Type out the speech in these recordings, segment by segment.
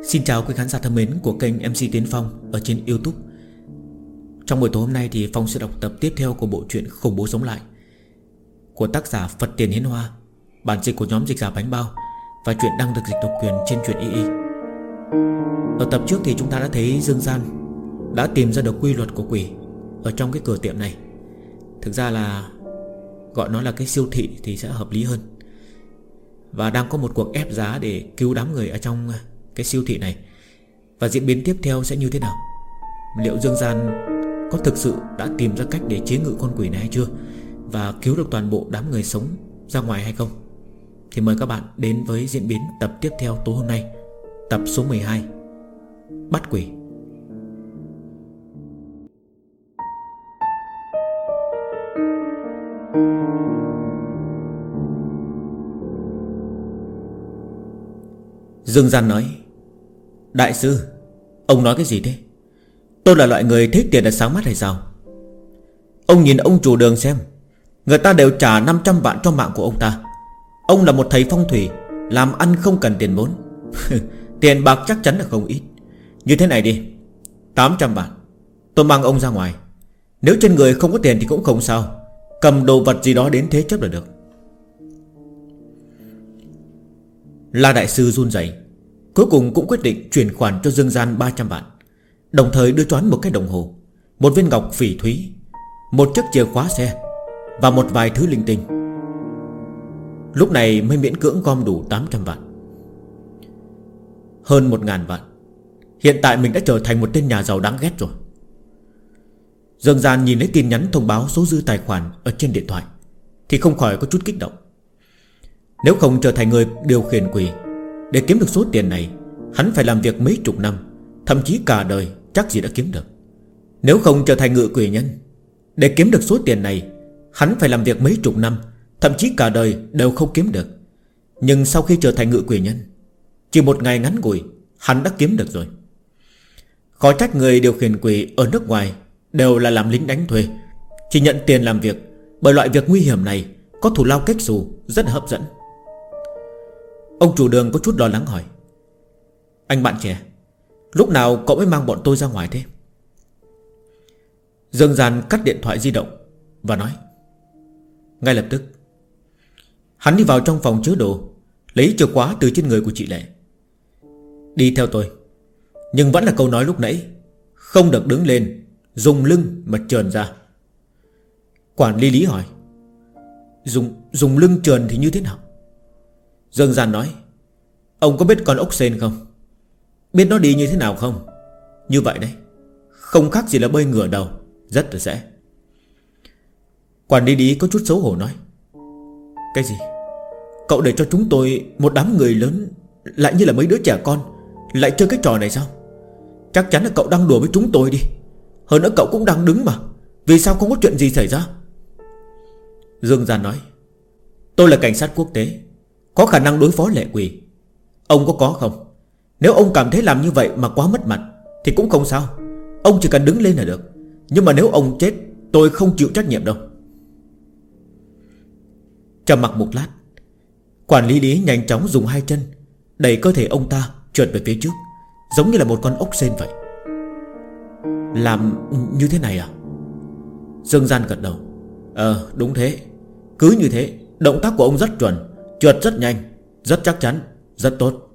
Xin chào quý khán giả thân mến của kênh MC Tiến Phong ở trên YouTube. Trong buổi tối hôm nay thì Phong sẽ đọc tập tiếp theo của bộ truyện Khủng Bố Sống Lại của tác giả Phật Tiền Hiến Hoa, bản dịch của nhóm dịch giả Bánh Bao, và truyện đang được dịch độc quyền trên truyện y. Ở tập trước thì chúng ta đã thấy Dương Gian đã tìm ra được quy luật của quỷ ở trong cái cửa tiệm này. Thực ra là gọi nó là cái siêu thị thì sẽ hợp lý hơn. Và đang có một cuộc ép giá để cứu đám người ở trong cái siêu thị này. Và diễn biến tiếp theo sẽ như thế nào? Liệu Dương Gian có thực sự đã tìm ra cách để chế ngự con quỷ này hay chưa, và cứu được toàn bộ đám người sống ra ngoài hay không? Thì mời các bạn đến với diễn biến tập tiếp theo tối hôm nay, tập số 12, Bắt Quỷ. Dương Gian nói: Đại sư, ông nói cái gì thế? Tôi là loại người thích tiền là sáng mắt hay sao? Ông nhìn ông chủ đường xem, người ta đều trả 500 vạn cho mạng của ông ta. Ông là một thầy phong thủy, làm ăn không cần tiền vốn. Tiền bạc chắc chắn là không ít. Như thế này đi, 800 vạn, tôi mang ông ra ngoài. Nếu trên người không có tiền thì cũng không sao, cầm đồ vật gì đó đến thế chấp là được. La đại sư run rẩy, cuối cùng cũng quyết định chuyển khoản cho Dương Gian 300 vạn, đồng thời đưa cho hắn một cái đồng hồ, một viên ngọc phỉ thúy, một chiếc chìa khóa xe và một vài thứ linh tinh. Lúc này mới miễn cưỡng gom đủ 800 vạn. Hơn 1.000 vạn. Hiện tại mình đã trở thành một tên nhà giàu đáng ghét rồi. Dương Gian nhìn thấy tin nhắn thông báo số dư tài khoản ở trên điện thoại thì không khỏi có chút kích động. Nếu không trở thành người điều khiển quỷ, để kiếm được số tiền này, hắn phải làm việc mấy chục năm, thậm chí cả đời chắc gì đã kiếm được. Nếu không trở thành ngự quỷ nhân, để kiếm được số tiền này, hắn phải làm việc mấy chục năm, thậm chí cả đời đều không kiếm được. Nhưng sau khi trở thành ngự quỷ nhân, chỉ một ngày ngắn ngủi, hắn đã kiếm được rồi. Khó trách người điều khiển quỷ ở nước ngoài đều là làm lính đánh thuê, chỉ nhận tiền làm việc. Bởi loại việc nguy hiểm này có thù lao cách xù, rất hấp dẫn. Ông chủ đường có chút lo lắng hỏi: Anh bạn trẻ, lúc nào cậu mới mang bọn tôi ra ngoài thế? Dương Gian cắt điện thoại di động và nói: Ngay lập tức. Hắn đi vào trong phòng chứa đồ, lấy chìa khóa từ trên người của chị Lệ. Đi theo tôi. Nhưng vẫn là câu nói lúc nãy, không được đứng lên, dùng lưng mà trườn ra. Quản lý Lý hỏi: Dùng lưng trườn thì như thế nào? Dương Gian nói: Ông có biết con ốc sên không? Biết nó đi như thế nào không? Như vậy đấy, không khác gì là bơi ngửa đầu, rất là dễ. Quản lý Lý có chút xấu hổ nói: Cái gì? Cậu để cho chúng tôi, một đám người lớn, lại như là mấy đứa trẻ con, lại chơi cái trò này sao? Chắc chắn là cậu đang đùa với chúng tôi đi. Hơn nữa cậu cũng đang đứng mà, vì sao không có chuyện gì xảy ra? Dương Gian nói: Tôi là cảnh sát quốc tế, có khả năng đối phó lệ quỷ. Ông có không? Nếu ông cảm thấy làm như vậy mà quá mất mặt thì cũng không sao, ông chỉ cần đứng lên là được. Nhưng mà nếu ông chết, tôi không chịu trách nhiệm đâu. Trầm mặc một lát, quản lý Lý nhanh chóng dùng hai chân đẩy cơ thể ông ta trượt về phía trước, giống như là một con ốc sên vậy. Làm như thế này à? Dương Gian gật đầu: Đúng thế. Cứ như thế, động tác của ông rất chuẩn, trượt rất nhanh, rất chắc chắn, rất tốt.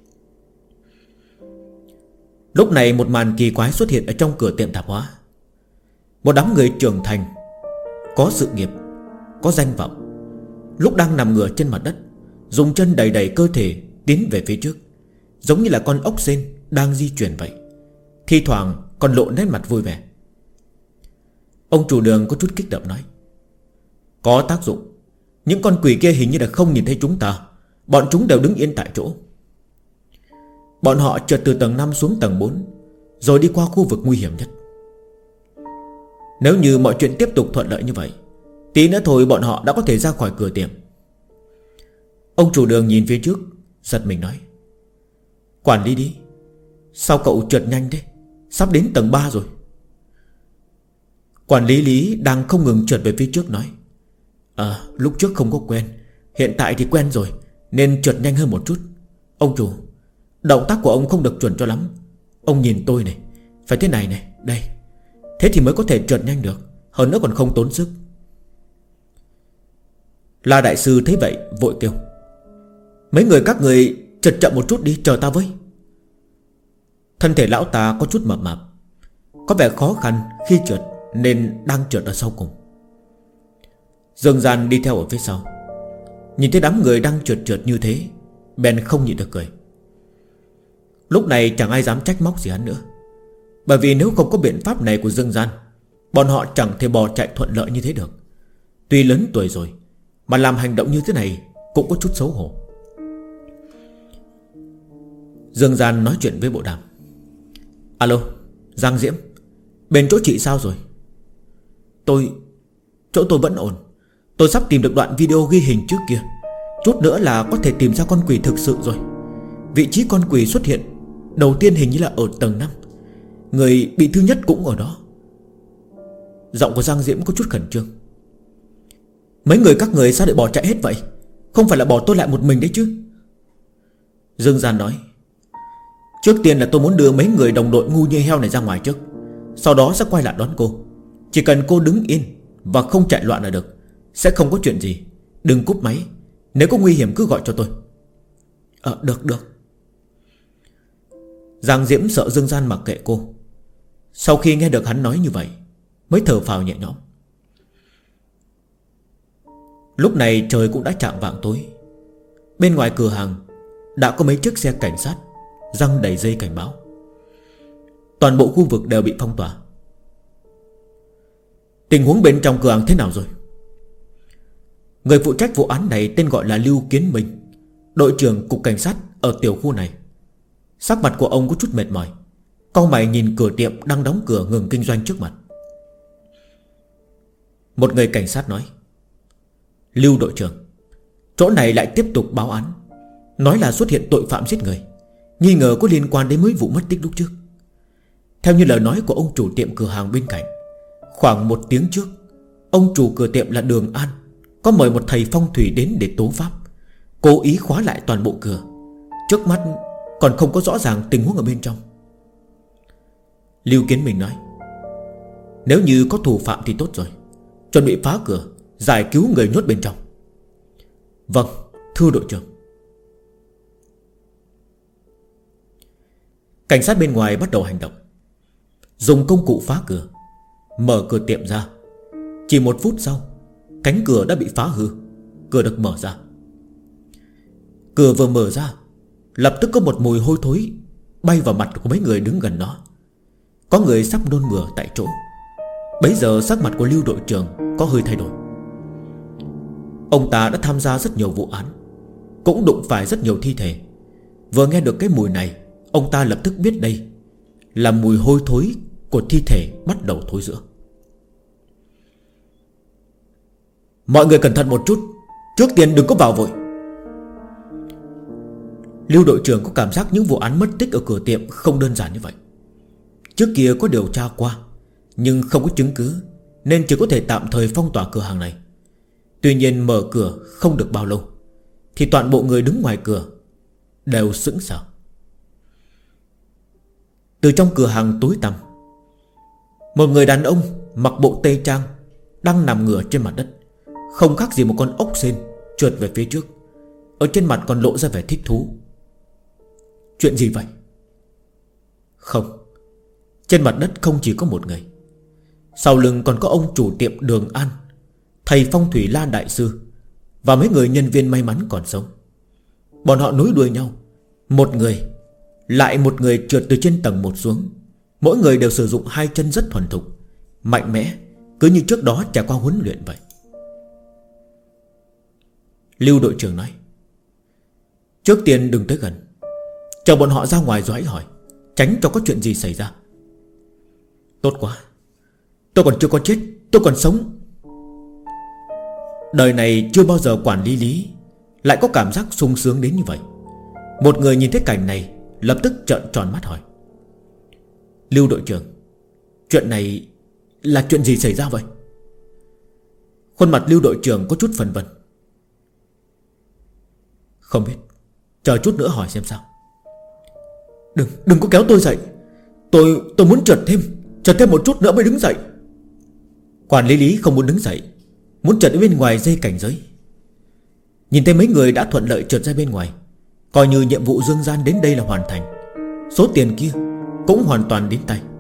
Lúc này một màn kỳ quái xuất hiện ở trong cửa tiệm tạp hóa. Một đám người trưởng thành, có sự nghiệp, có danh vọng, lúc đang nằm ngửa trên mặt đất, dùng chân đẩy đẩy cơ thể tiến về phía trước, giống như là con ốc sên đang di chuyển vậy, thi thoảng còn lộ nét mặt vui vẻ. Ông chủ đường có chút kích động nói: Có tác dụng. Những con quỷ kia hình như là không nhìn thấy chúng ta, bọn chúng đều đứng yên tại chỗ. Bọn họ trượt từ tầng 5 xuống tầng 4, rồi đi qua khu vực nguy hiểm nhất. Nếu như mọi chuyện tiếp tục thuận lợi như vậy, tí nữa thôi bọn họ đã có thể ra khỏi cửa tiệm. Ông chủ đường nhìn phía trước, giật mình nói: Quản lý đi, sao cậu trượt nhanh thế? Sắp đến tầng 3 rồi. Quản lý Lý đang không ngừng trượt về phía trước nói: Lúc trước không có quen, hiện tại thì quen rồi, nên trượt nhanh hơn một chút. Ông chủ, Động tác của ông không được chuẩn cho lắm. Ông nhìn tôi này, phải thế này này, đây. Thế thì mới có thể trượt nhanh được, hơn nữa còn không tốn sức. La đại sư thấy vậy vội kêu: mấy người các người trượt chậm một chút đi, chờ ta với. Thân thể lão ta có chút mập mạp, có vẻ khó khăn khi trượt, nên đang trượt ở sau cùng. Dương Gian đi theo ở phía sau, nhìn thấy đám người đang trượt như thế, bèn không nhịn được cười. Lúc này chẳng ai dám trách móc gì hắn nữa, bởi vì nếu không có biện pháp này của Dương Gian, bọn họ chẳng thể bò chạy thuận lợi như thế được. Tuy lớn tuổi rồi mà làm hành động như thế này cũng có chút xấu hổ. Dương Gian nói chuyện với bộ đàm: alo, Giang Diễm, bên chỗ chị sao rồi? Chỗ tôi vẫn ổn. Tôi sắp tìm được đoạn video ghi hình trước kia, chút nữa là có thể tìm ra con quỷ thực sự rồi. Vị trí con quỷ xuất hiện đầu tiên hình như là ở tầng 5. Người bị thứ nhất cũng ở đó. Giọng của Giang Diễm có chút khẩn trương. Mấy người các người sao lại bỏ chạy hết vậy? Không phải là bỏ tôi lại một mình đấy chứ? Dương Gian nói: trước tiên là tôi muốn đưa mấy người đồng đội ngu như heo này ra ngoài trước, sau đó sẽ quay lại đón cô. Chỉ cần cô đứng yên và không chạy loạn là được, sẽ không có chuyện gì. Đừng cúp máy, nếu có nguy hiểm cứ gọi cho tôi. Được. Giang Diễm sợ Dương Gian mặc kệ cô. Sau khi nghe được hắn nói như vậy, mới thở phào nhẹ nhõm. Lúc này trời cũng đã chạng vạng tối. Bên ngoài cửa hàng đã có mấy chiếc xe cảnh sát giăng đầy dây cảnh báo. Toàn bộ khu vực đều bị phong tỏa. Tình huống bên trong cửa hàng thế nào rồi? Người phụ trách vụ án này tên gọi là Lưu Kiến Minh, đội trưởng cục cảnh sát ở tiểu khu này. Sắc mặt của ông có chút mệt mỏi, cau mày nhìn cửa tiệm đang đóng cửa ngừng kinh doanh trước mặt. Một người cảnh sát nói: Lưu đội trưởng, chỗ này lại tiếp tục báo án, nói là xuất hiện tội phạm giết người, nghi ngờ có liên quan đến mấy vụ mất tích lúc trước. Theo như lời nói của ông chủ tiệm cửa hàng bên cạnh, khoảng 1 tiếng trước, ông chủ cửa tiệm là Đường An có mời một thầy phong thủy đến để tố pháp, cố ý khóa lại toàn bộ cửa. Trước mắt còn không có rõ ràng tình huống ở bên trong. Lưu Kiến Minh nói: nếu như có thủ phạm thì tốt rồi, chuẩn bị phá cửa, giải cứu người nhốt bên trong. Vâng, thưa đội trưởng. Cảnh sát bên ngoài bắt đầu hành động, dùng công cụ phá cửa, mở cửa tiệm ra. Chỉ 1 phút sau, cánh cửa đã bị phá hư, cửa được mở ra. Cửa vừa mở ra, lập tức có một mùi hôi thối bay vào mặt của mấy người đứng gần đó. Có người sắp nôn mửa tại chỗ. Bấy giờ sắc mặt của Lưu đội trưởng có hơi thay đổi. Ông ta đã tham gia rất nhiều vụ án, cũng đụng phải rất nhiều thi thể. Vừa nghe được cái mùi này, ông ta lập tức biết đây là mùi hôi thối của thi thể bắt đầu thối rữa. Mọi người cẩn thận một chút, trước tiên đừng có vào vội. Lưu đội trưởng có cảm giác những vụ án mất tích ở cửa tiệm không đơn giản như vậy. Trước kia có điều tra qua, nhưng không có chứng cứ, nên chỉ có thể tạm thời phong tỏa cửa hàng này. Tuy nhiên mở cửa không được bao lâu, thì toàn bộ người đứng ngoài cửa đều sững sờ. Từ trong cửa hàng tối tăm, một người đàn ông mặc bộ tây trang đang nằm ngửa trên mặt đất, không khác gì một con ốc sên trượt về phía trước. Ở trên mặt còn lộ ra vẻ thích thú. Chuyện gì vậy? Không, trên mặt đất không chỉ có một người. Sau lưng còn có ông chủ tiệm Đường An, thầy phong thủy La đại sư và mấy người nhân viên may mắn còn sống. Bọn họ nối đuôi nhau, một người lại một người trượt từ trên tầng 1 xuống. Mỗi người đều sử dụng 2 chân rất thuần thục, mạnh mẽ, cứ như trước đó trải qua huấn luyện vậy. Lưu đội trưởng nói: trước tiên đừng tới gần, chờ bọn họ ra ngoài rồi hãy hỏi, tránh cho có chuyện gì xảy ra. Tốt quá, tôi còn chưa có chết, tôi còn sống. Đời này chưa bao giờ quản lý lại có cảm giác sung sướng đến như vậy. Một người nhìn thấy cảnh này lập tức trợn tròn mắt hỏi: Lưu đội trưởng, chuyện này là chuyện gì xảy ra vậy? Khuôn mặt Lưu đội trưởng có chút phân vân. Không biết, chờ chút nữa hỏi xem sao. Đừng có kéo tôi dậy. Tôi muốn trượt thêm một chút nữa mới đứng dậy. Quản lý Lý không muốn đứng dậy, muốn trượt đến bên ngoài dây cảnh giới. Nhìn thấy mấy người đã thuận lợi trượt ra bên ngoài, coi như nhiệm vụ dương gian đến đây là hoàn thành. Số tiền kia cũng hoàn toàn đến tay.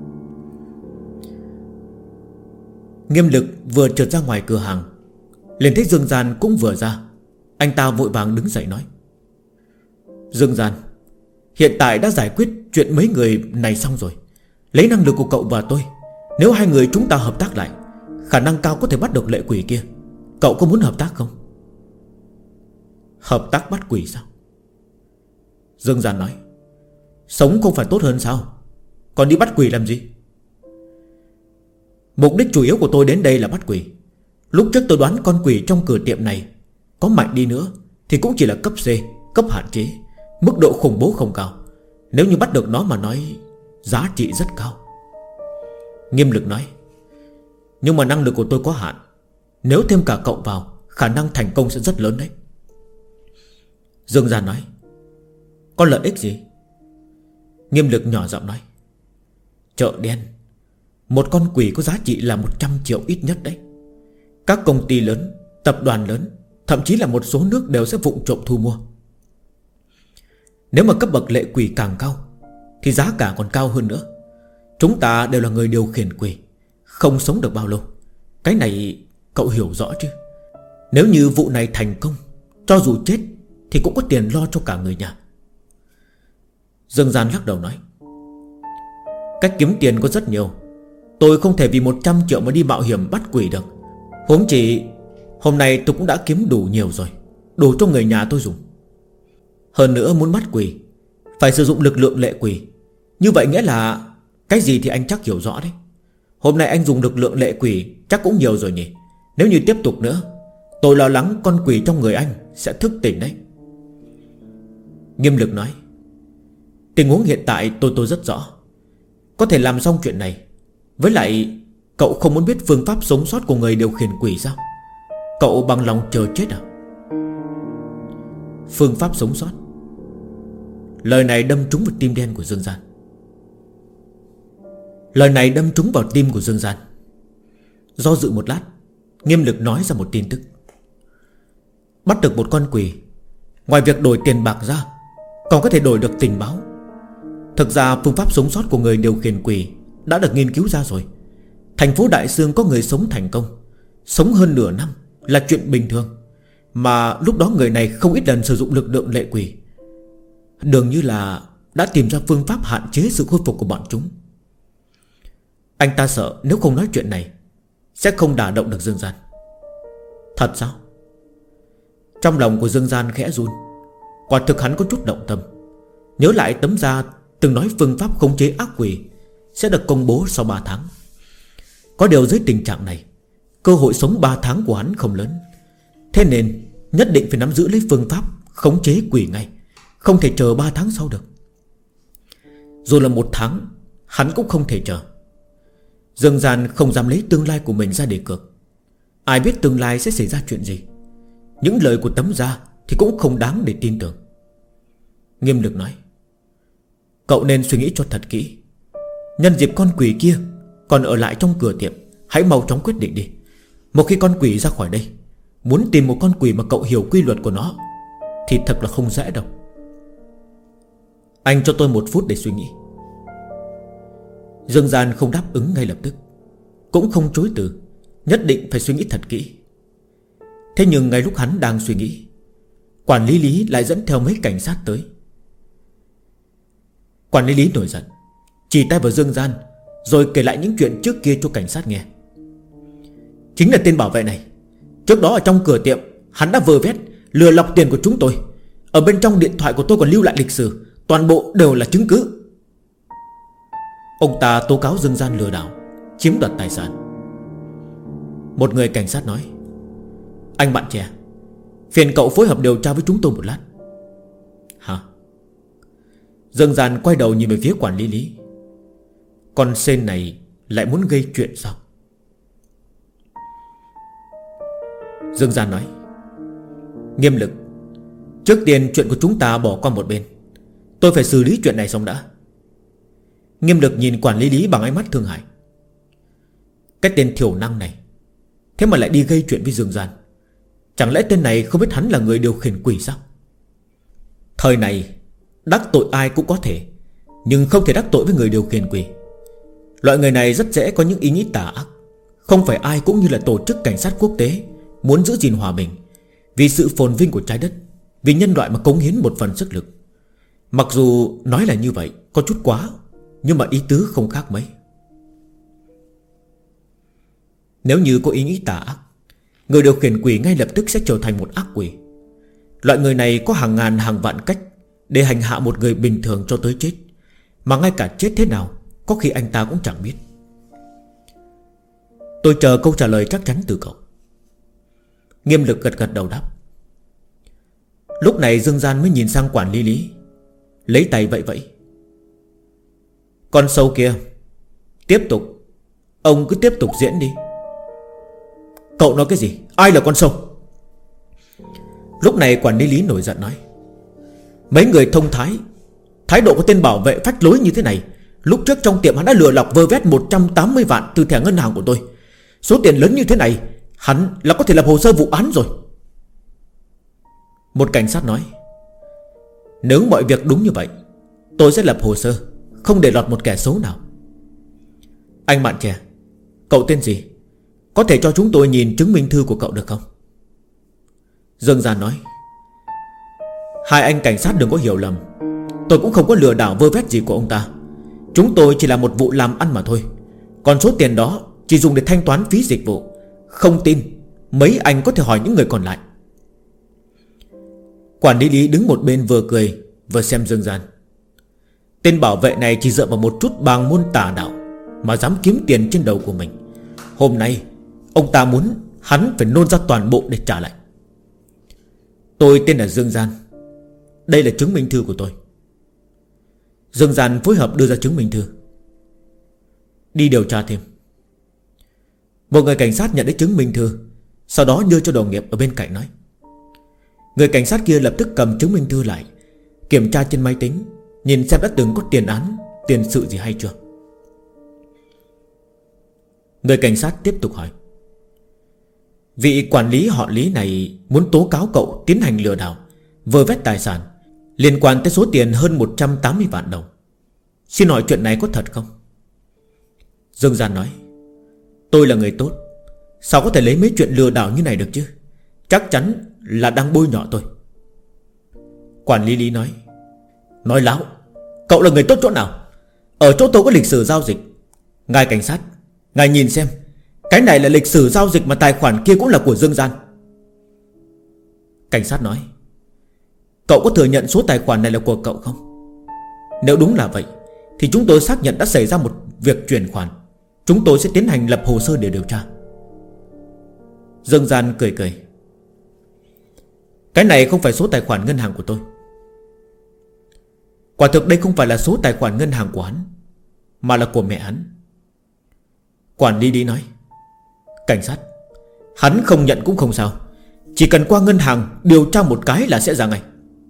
Nghiêm Lực vừa trượt ra ngoài cửa hàng, liền thấy Dương Gian cũng vừa ra. Anh ta vội vàng đứng dậy nói: Dương Gian, hiện tại đã giải quyết chuyện mấy người này xong rồi. Lấy năng lực của cậu và tôi, nếu hai người chúng ta hợp tác lại, khả năng cao có thể bắt được lệ quỷ kia. Cậu có muốn hợp tác không? Hợp tác bắt quỷ sao? Dương Gian nói: sống không phải tốt hơn sao? Còn đi bắt quỷ làm gì? Mục đích chủ yếu của tôi đến đây là bắt quỷ. Lúc trước tôi đoán con quỷ trong cửa tiệm này có mạnh đi nữa thì cũng chỉ là cấp C, cấp hạn chế, mức độ khủng bố không cao. Nếu như bắt được nó mà nói, giá trị rất cao. Nghiêm Lực nói: nhưng mà năng lực của tôi có hạn, nếu thêm cả cậu vào, khả năng thành công sẽ rất lớn đấy. Dương Gian nói: có lợi ích gì? Nghiêm Lực nhỏ giọng nói: chợ đen, một con quỷ có giá trị là 100 triệu ít nhất đấy. Các công ty lớn, tập đoàn lớn, thậm chí là một số nước đều sẽ vụng trộm thu mua. Nếu mà cấp bậc lệ quỷ càng cao thì giá cả còn cao hơn nữa. Chúng ta đều là người điều khiển quỷ, không sống được bao lâu. Cái này cậu hiểu rõ chứ? Nếu như vụ này thành công, cho dù chết thì cũng có tiền lo cho cả người nhà. Dương Gian lắc đầu nói: cách kiếm tiền có rất nhiều. Tôi không thể vì 100 triệu mà đi mạo hiểm bắt quỷ được. Huống chỉ hôm nay tôi cũng đã kiếm đủ nhiều rồi, đủ cho người nhà tôi dùng. Hơn nữa muốn bắt quỷ phải sử dụng lực lượng lệ quỷ. Như vậy nghĩa là cái gì thì anh chắc hiểu rõ đấy. Hôm nay anh dùng lực lượng lệ quỷ chắc cũng nhiều rồi nhỉ. Nếu như tiếp tục nữa, tôi lo lắng con quỷ trong người anh sẽ thức tỉnh đấy. Nghiêm Lực nói: tình huống hiện tại tôi rất rõ, có thể làm xong chuyện này. Với lại cậu không muốn biết phương pháp sống sót của người điều khiển quỷ sao? Cậu bằng lòng chờ chết à? Phương pháp sống sót. Lời này đâm trúng vào tim đen của Dương Gian. Lời này đâm trúng vào tim của Dương Gian. Do dự một lát, Nghiêm Lực nói ra một tin tức: bắt được một con quỷ, ngoài việc đổi tiền bạc ra, còn có thể đổi được tình báo. Thực ra phương pháp sống sót của người điều khiển quỷ đã được nghiên cứu ra rồi. Thành phố Đại Sương có người sống thành công, sống hơn nửa năm là chuyện bình thường. Mà lúc đó người này không ít lần sử dụng lực lượng lệ quỷ, dường như là đã tìm ra phương pháp hạn chế sự khôi phục của bọn chúng. Anh ta sợ nếu không nói chuyện này sẽ không đả động được Dương Gian. Thật sao? Trong lòng của Dương Gian khẽ run. Quả thực hắn có chút động tâm. Nhớ lại tấm da từng nói phương pháp khống chế ác quỷ sẽ được công bố sau 3 tháng. Có điều dưới tình trạng này, cơ hội sống 3 tháng của hắn không lớn. Thế nên nhất định phải nắm giữ lấy phương pháp khống chế quỷ ngay, không thể chờ 3 tháng sau được. Dù là 1 tháng, hắn cũng không thể chờ. Dương Gian không dám lấy tương lai của mình ra để cược. Ai biết tương lai sẽ xảy ra chuyện gì. Những lời của tấm da thì cũng không đáng để tin tưởng. Nghiêm Lực nói: cậu nên suy nghĩ cho thật kỹ. Nhân dịp con quỷ kia còn ở lại trong cửa tiệm, hãy mau chóng quyết định đi. Một khi con quỷ ra khỏi đây, muốn tìm một con quỷ mà cậu hiểu quy luật của nó thì thật là không dễ đâu. Anh cho tôi 1 phút để suy nghĩ. Dương Gian không đáp ứng ngay lập tức, cũng không chối từ, nhất định phải suy nghĩ thật kỹ. Thế nhưng ngay lúc hắn đang suy nghĩ, quản lý Lý lại dẫn theo mấy cảnh sát tới. Quản lý Lý nổi giận, chỉ tay vào Dương Gian, rồi kể lại những chuyện trước kia cho cảnh sát nghe. Chính là tên bảo vệ này. Trước đó ở trong cửa tiệm, hắn đã vơ vét, lừa lọc tiền của chúng tôi. Ở bên trong điện thoại của tôi còn lưu lại lịch sử, toàn bộ đều là chứng cứ. Ông ta tố cáo Dương Gian lừa đảo, chiếm đoạt tài sản. Một người cảnh sát nói: anh bạn trẻ, phiền cậu phối hợp điều tra với chúng tôi một lát. Hả? Dương Gian quay đầu nhìn về phía quản lý Lý. Con sên này lại muốn gây chuyện sao? Dương Gian nói: Nghiêm Lực, trước tiên chuyện của chúng ta bỏ qua một bên. Tôi phải xử lý chuyện này xong đã. Nghiêm Lực nhìn quản lý Lý bằng ánh mắt thương hại. Cái tên thiểu năng này thế mà lại đi gây chuyện với Dương Gian. Chẳng lẽ tên này không biết hắn là người điều khiển quỷ sao? Thời này đắc tội ai cũng có thể, nhưng không thể đắc tội với người điều khiển quỷ. Loại người này rất dễ có những ý nghĩ tà ác. Không phải ai cũng như là tổ chức cảnh sát quốc tế muốn giữ gìn hòa bình, vì sự phồn vinh của trái đất, vì nhân loại mà cống hiến một phần sức lực. Mặc dù nói là như vậy có chút quá, nhưng mà ý tứ không khác mấy. Nếu như có ý nghĩ tà ác, người điều khiển quỷ ngay lập tức sẽ trở thành một ác quỷ. Loại người này có hàng ngàn hàng vạn cách để hành hạ một người bình thường cho tới chết, mà ngay cả chết thế nào có khi anh ta cũng chẳng biết. Tôi chờ câu trả lời chắc chắn từ cậu. Nghiêm Lực gật gật đầu đáp. Lúc này Dương Gian mới nhìn sang quản lý Lý, lấy tay vẫy vẫy. Con sâu kia, tiếp tục. Ông cứ tiếp tục diễn đi. Cậu nói cái gì? Ai là con sâu? Lúc này quản lý Lý nổi giận nói. Mấy người thông thái, thái độ của tên bảo vệ phách lối như thế này. Lúc trước trong tiệm hắn đã lừa lọc vơ vét 180 vạn từ thẻ ngân hàng của tôi. Số tiền lớn như thế này, hắn là có thể lập hồ sơ vụ án rồi. Một cảnh sát nói. Nếu mọi việc đúng như vậy, tôi sẽ lập hồ sơ, không để lọt một kẻ xấu nào. Anh bạn trẻ, cậu tên gì? Có thể cho chúng tôi nhìn chứng minh thư của cậu được không? Dương Gian nói. Hai anh cảnh sát đừng có hiểu lầm, tôi cũng không có lừa đảo vơ vét gì của ông ta. Chúng tôi chỉ là một vụ làm ăn mà thôi. Còn số tiền đó chỉ dùng để thanh toán phí dịch vụ. Không tin, mấy anh có thể hỏi những người còn lại. Quản lý Lý đứng một bên vừa cười vừa xem Dương Gian. Tên bảo vệ này chỉ dựa vào một chút bàng môn tà đạo mà dám kiếm tiền trên đầu của mình. Hôm nay ông ta muốn hắn phải nôn ra toàn bộ để trả lại. Tôi tên là Dương Gian. Đây là chứng minh thư của tôi. Dương Gian phối hợp đưa ra chứng minh thư. Đi điều tra thêm. Một người cảnh sát nhận lấy chứng minh thư, sau đó đưa cho đồng nghiệp ở bên cạnh nói. Người cảnh sát kia lập tức cầm chứng minh thư lại, kiểm tra trên máy tính, nhìn xem đã từng có tiền án, tiền sự gì hay chưa. Người cảnh sát tiếp tục hỏi. Vị quản lý họ Lý này muốn tố cáo cậu tiến hành lừa đảo, vơ vét tài sản liên quan tới số tiền hơn 180 vạn đồng. Xin hỏi chuyện này có thật không? Dương Gian nói. Tôi là người tốt, sao có thể lấy mấy chuyện lừa đảo như này được chứ? Chắc chắn là đang bôi nhọ tôi. Quản lý Lý nói. Nói láo, cậu là người tốt chỗ nào? Ở chỗ tôi có lịch sử giao dịch. Ngài cảnh sát, ngài nhìn xem, cái này là lịch sử giao dịch mà tài khoản kia cũng là của Dương Gian. Cảnh sát nói. Cậu có thừa nhận số tài khoản này là của cậu không? Nếu đúng là vậy thì chúng tôi xác nhận đã xảy ra một việc chuyển khoản. Chúng tôi sẽ tiến hành lập hồ sơ để điều tra. Dương Gian cười cười. Cái này không phải số tài khoản ngân hàng của tôi. Quả thực đây không phải là số tài khoản ngân hàng của hắn, mà là của mẹ hắn. Quản lý Lý nói. Cảnh sát, hắn không nhận cũng không sao, chỉ cần qua ngân hàng điều tra một cái là sẽ ra ngay.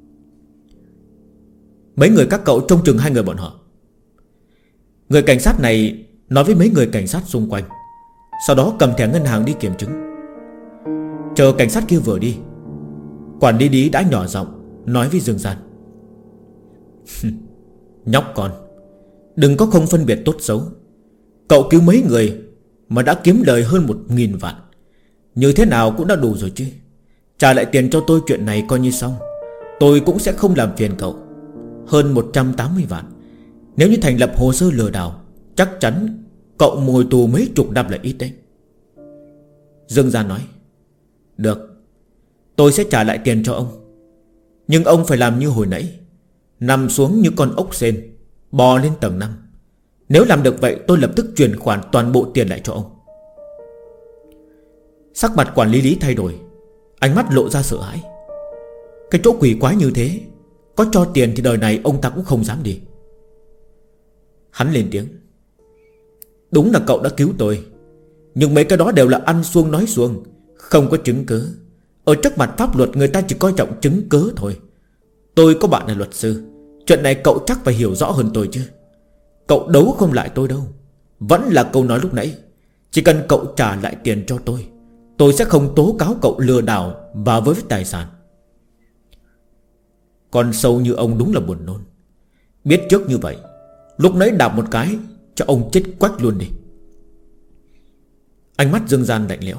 Mấy người các cậu trông chừng hai người bọn họ. Người cảnh sát này nói với mấy người cảnh sát xung quanh, sau đó cầm thẻ ngân hàng đi kiểm chứng. Chờ cảnh sát kia vừa đi, quản lý Lý đã nhỏ giọng nói với Dương Gian. Nhóc con, đừng có không phân biệt tốt xấu. Cậu cứu mấy người mà đã kiếm lời hơn 1.000 vạn, như thế nào cũng đã đủ rồi chứ. Trả lại tiền cho tôi chuyện này coi như xong. Tôi cũng sẽ không làm phiền cậu. Hơn 180 vạn, nếu như thành lập hồ sơ lừa đảo, chắc chắn cậu ngồi tù mấy chục năm là ít đấy. Dương Gian nói. Được, tôi sẽ trả lại tiền cho ông. Nhưng ông phải làm như hồi nãy, nằm xuống như con ốc sên, bò lên tầng 5. Nếu làm được vậy tôi lập tức chuyển khoản toàn bộ tiền lại cho ông. Sắc mặt quản lý Lý thay đổi, ánh mắt lộ ra sợ hãi. Cái chỗ quỷ quái như thế, có cho tiền thì đời này ông ta cũng không dám đi. Hắn lên tiếng. Đúng là cậu đã cứu tôi, nhưng mấy cái đó đều là ăn suông nói suông, không có chứng cứ. Ở trước mặt pháp luật người ta chỉ coi trọng chứng cứ thôi. Tôi có bạn là luật sư, Chuyện này cậu chắc phải hiểu rõ hơn tôi chứ. Cậu đấu không lại tôi đâu. Vẫn là câu nói lúc nãy, chỉ cần cậu trả lại tiền cho tôi sẽ không tố cáo cậu lừa đảo và với tài sản. Con sâu như ông đúng là buồn nôn. Biết trước như vậy, lúc nãy đạp một cái cho ông chết quách luôn đi. Ánh mắt Dương Gian lạnh lẽo.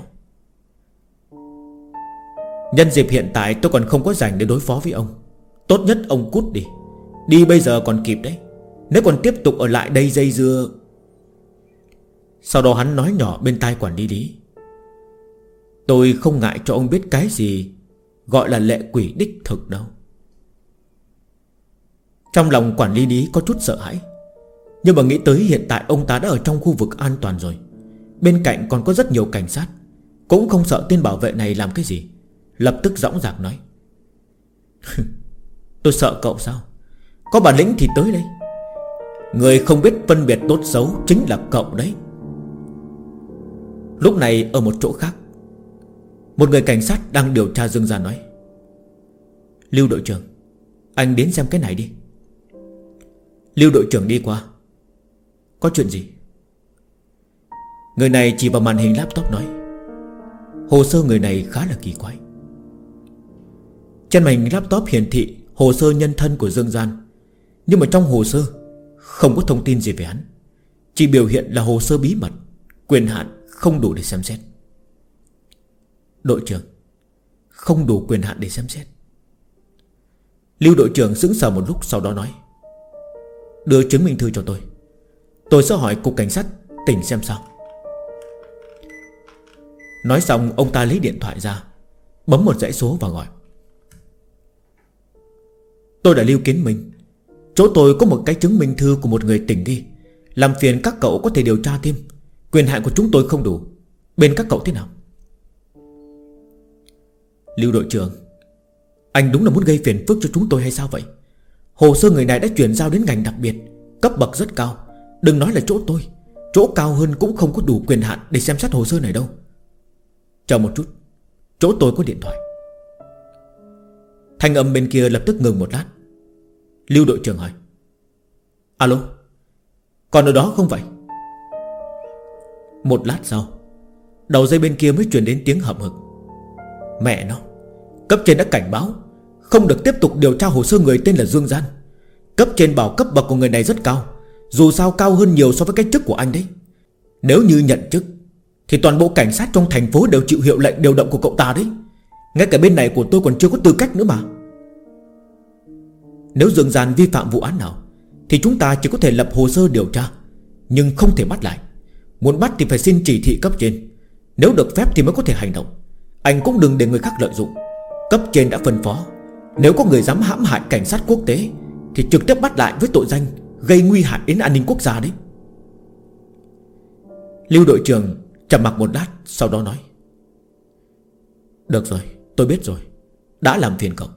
Nhân dịp hiện tại tôi còn không có rảnh để đối phó với ông. Tốt nhất ông cút đi. Đi bây giờ còn kịp đấy. Nếu còn tiếp tục ở lại đây dây dưa. Sau đó hắn nói nhỏ bên tai quản lý Lý. Tôi không ngại cho ông biết cái gì gọi là lệ quỷ đích thực đâu. Trong lòng quản lý Lý có chút sợ hãi, nhưng mà nghĩ tới hiện tại ông ta đã ở trong khu vực an toàn rồi, bên cạnh còn có rất nhiều cảnh sát, cũng không sợ tên bảo vệ này làm cái gì. Lập tức dõng dạc nói. Tôi sợ cậu sao? Có bản lĩnh thì tới đây. Người không biết phân biệt tốt xấu chính là cậu đấy. Lúc này ở một chỗ khác, một người cảnh sát đang điều tra Dương Gian nói. Lưu đội trưởng, anh đến xem cái này đi. Lưu đội trưởng đi qua. Có chuyện gì? Người này chỉ vào màn hình laptop nói. Hồ sơ người này khá là kỳ quái. Trên màn hình laptop hiển thị hồ sơ nhân thân của Dương Gian, nhưng mà trong hồ sơ không có thông tin gì về hắn, chỉ biểu hiện là hồ sơ bí mật, quyền hạn không đủ để xem xét. Đội trưởng, không đủ quyền hạn để xem xét. Lưu đội trưởng sững sờ một lúc, sau đó nói. Đưa chứng minh thư cho tôi sẽ hỏi cục cảnh sát tỉnh xem sao. Nói xong ông ta lấy điện thoại ra, bấm một dãy số và gọi. Tôi là Lưu Kiến Minh. Chỗ tôi có một cái chứng minh thư của một người tỉnh ghi. Làm phiền các cậu có thể điều tra thêm. Quyền hạn của chúng tôi không đủ. Bên các cậu thế nào? Lưu đội trưởng, anh đúng là muốn gây phiền phức cho chúng tôi hay sao vậy? Hồ sơ người này đã chuyển giao đến ngành đặc biệt, cấp bậc rất cao. Đừng nói là chỗ tôi, chỗ cao hơn cũng không có đủ quyền hạn để xem xét hồ sơ này đâu. Chờ một chút, chỗ tôi có điện thoại. Thanh âm bên kia lập tức ngừng một lát. Lưu đội trưởng hỏi. Alo, còn ở đó không vậy? Một lát sau, đầu dây bên kia mới truyền đến tiếng hậm hực. Mẹ nó, cấp trên đã cảnh báo không được tiếp tục điều tra hồ sơ người tên là Dương Gian. Cấp trên bảo cấp bậc của người này rất cao, dù sao cao hơn nhiều so với cái chức của anh đấy. Nếu như nhận chức thì toàn bộ cảnh sát trong thành phố đều chịu hiệu lệnh điều động của cậu ta đấy. Ngay cả bên này của tôi còn chưa có tư cách nữa mà. Nếu Dương Gian vi phạm vụ án nào thì chúng ta chỉ có thể lập hồ sơ điều tra, nhưng không thể bắt lại. Muốn bắt thì phải xin chỉ thị cấp trên. Nếu được phép thì mới có thể hành động. Anh cũng đừng để người khác lợi dụng. Cấp trên đã phân phó, nếu có người dám hãm hại cảnh sát quốc tế thì trực tiếp bắt lại với tội danh gây nguy hại đến an ninh quốc gia đấy. Lưu đội trưởng trầm mặc một lát, sau đó nói. Được rồi, tôi biết rồi. Đã làm phiền cậu.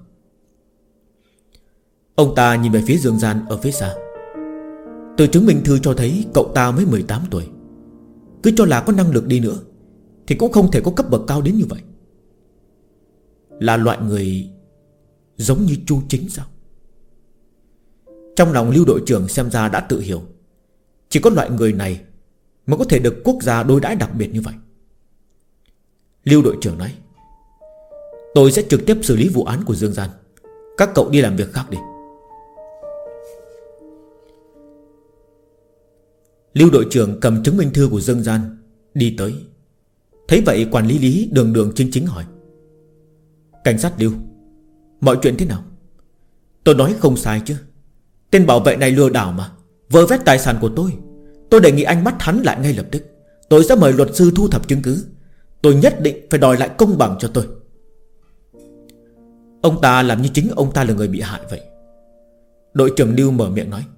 Ông ta nhìn về phía Dương Gian ở phía xa. Từ chứng minh thư cho thấy cậu ta mới 18 tuổi. Cứ cho là có năng lực đi nữa thì cũng không thể có cấp bậc cao đến như vậy. Là loại người giống như Chu Chính sao? Trong lòng Lưu đội trưởng xem ra đã tự hiểu, chỉ có loại người này mới có thể được quốc gia đối đãi đặc biệt như vậy. Lưu đội trưởng nói. Tôi sẽ trực tiếp xử lý vụ án của Dương Gian. Các cậu đi làm việc khác đi. Lưu đội trưởng cầm chứng minh thư của Dương Gian đi tới. Thấy vậy quản lý Lý đường đường chính chính hỏi. Cảnh sát Lưu, mọi chuyện thế nào? Tôi nói không sai chứ? Tên bảo vệ này lừa đảo mà, vơ vét tài sản của tôi. Tôi đề nghị anh bắt hắn lại ngay lập tức. Tôi sẽ mời luật sư thu thập chứng cứ. Tôi nhất định phải đòi lại công bằng cho tôi. Ông ta làm như chính ông ta là người bị hại vậy. Đội trưởng Lưu mở miệng nói.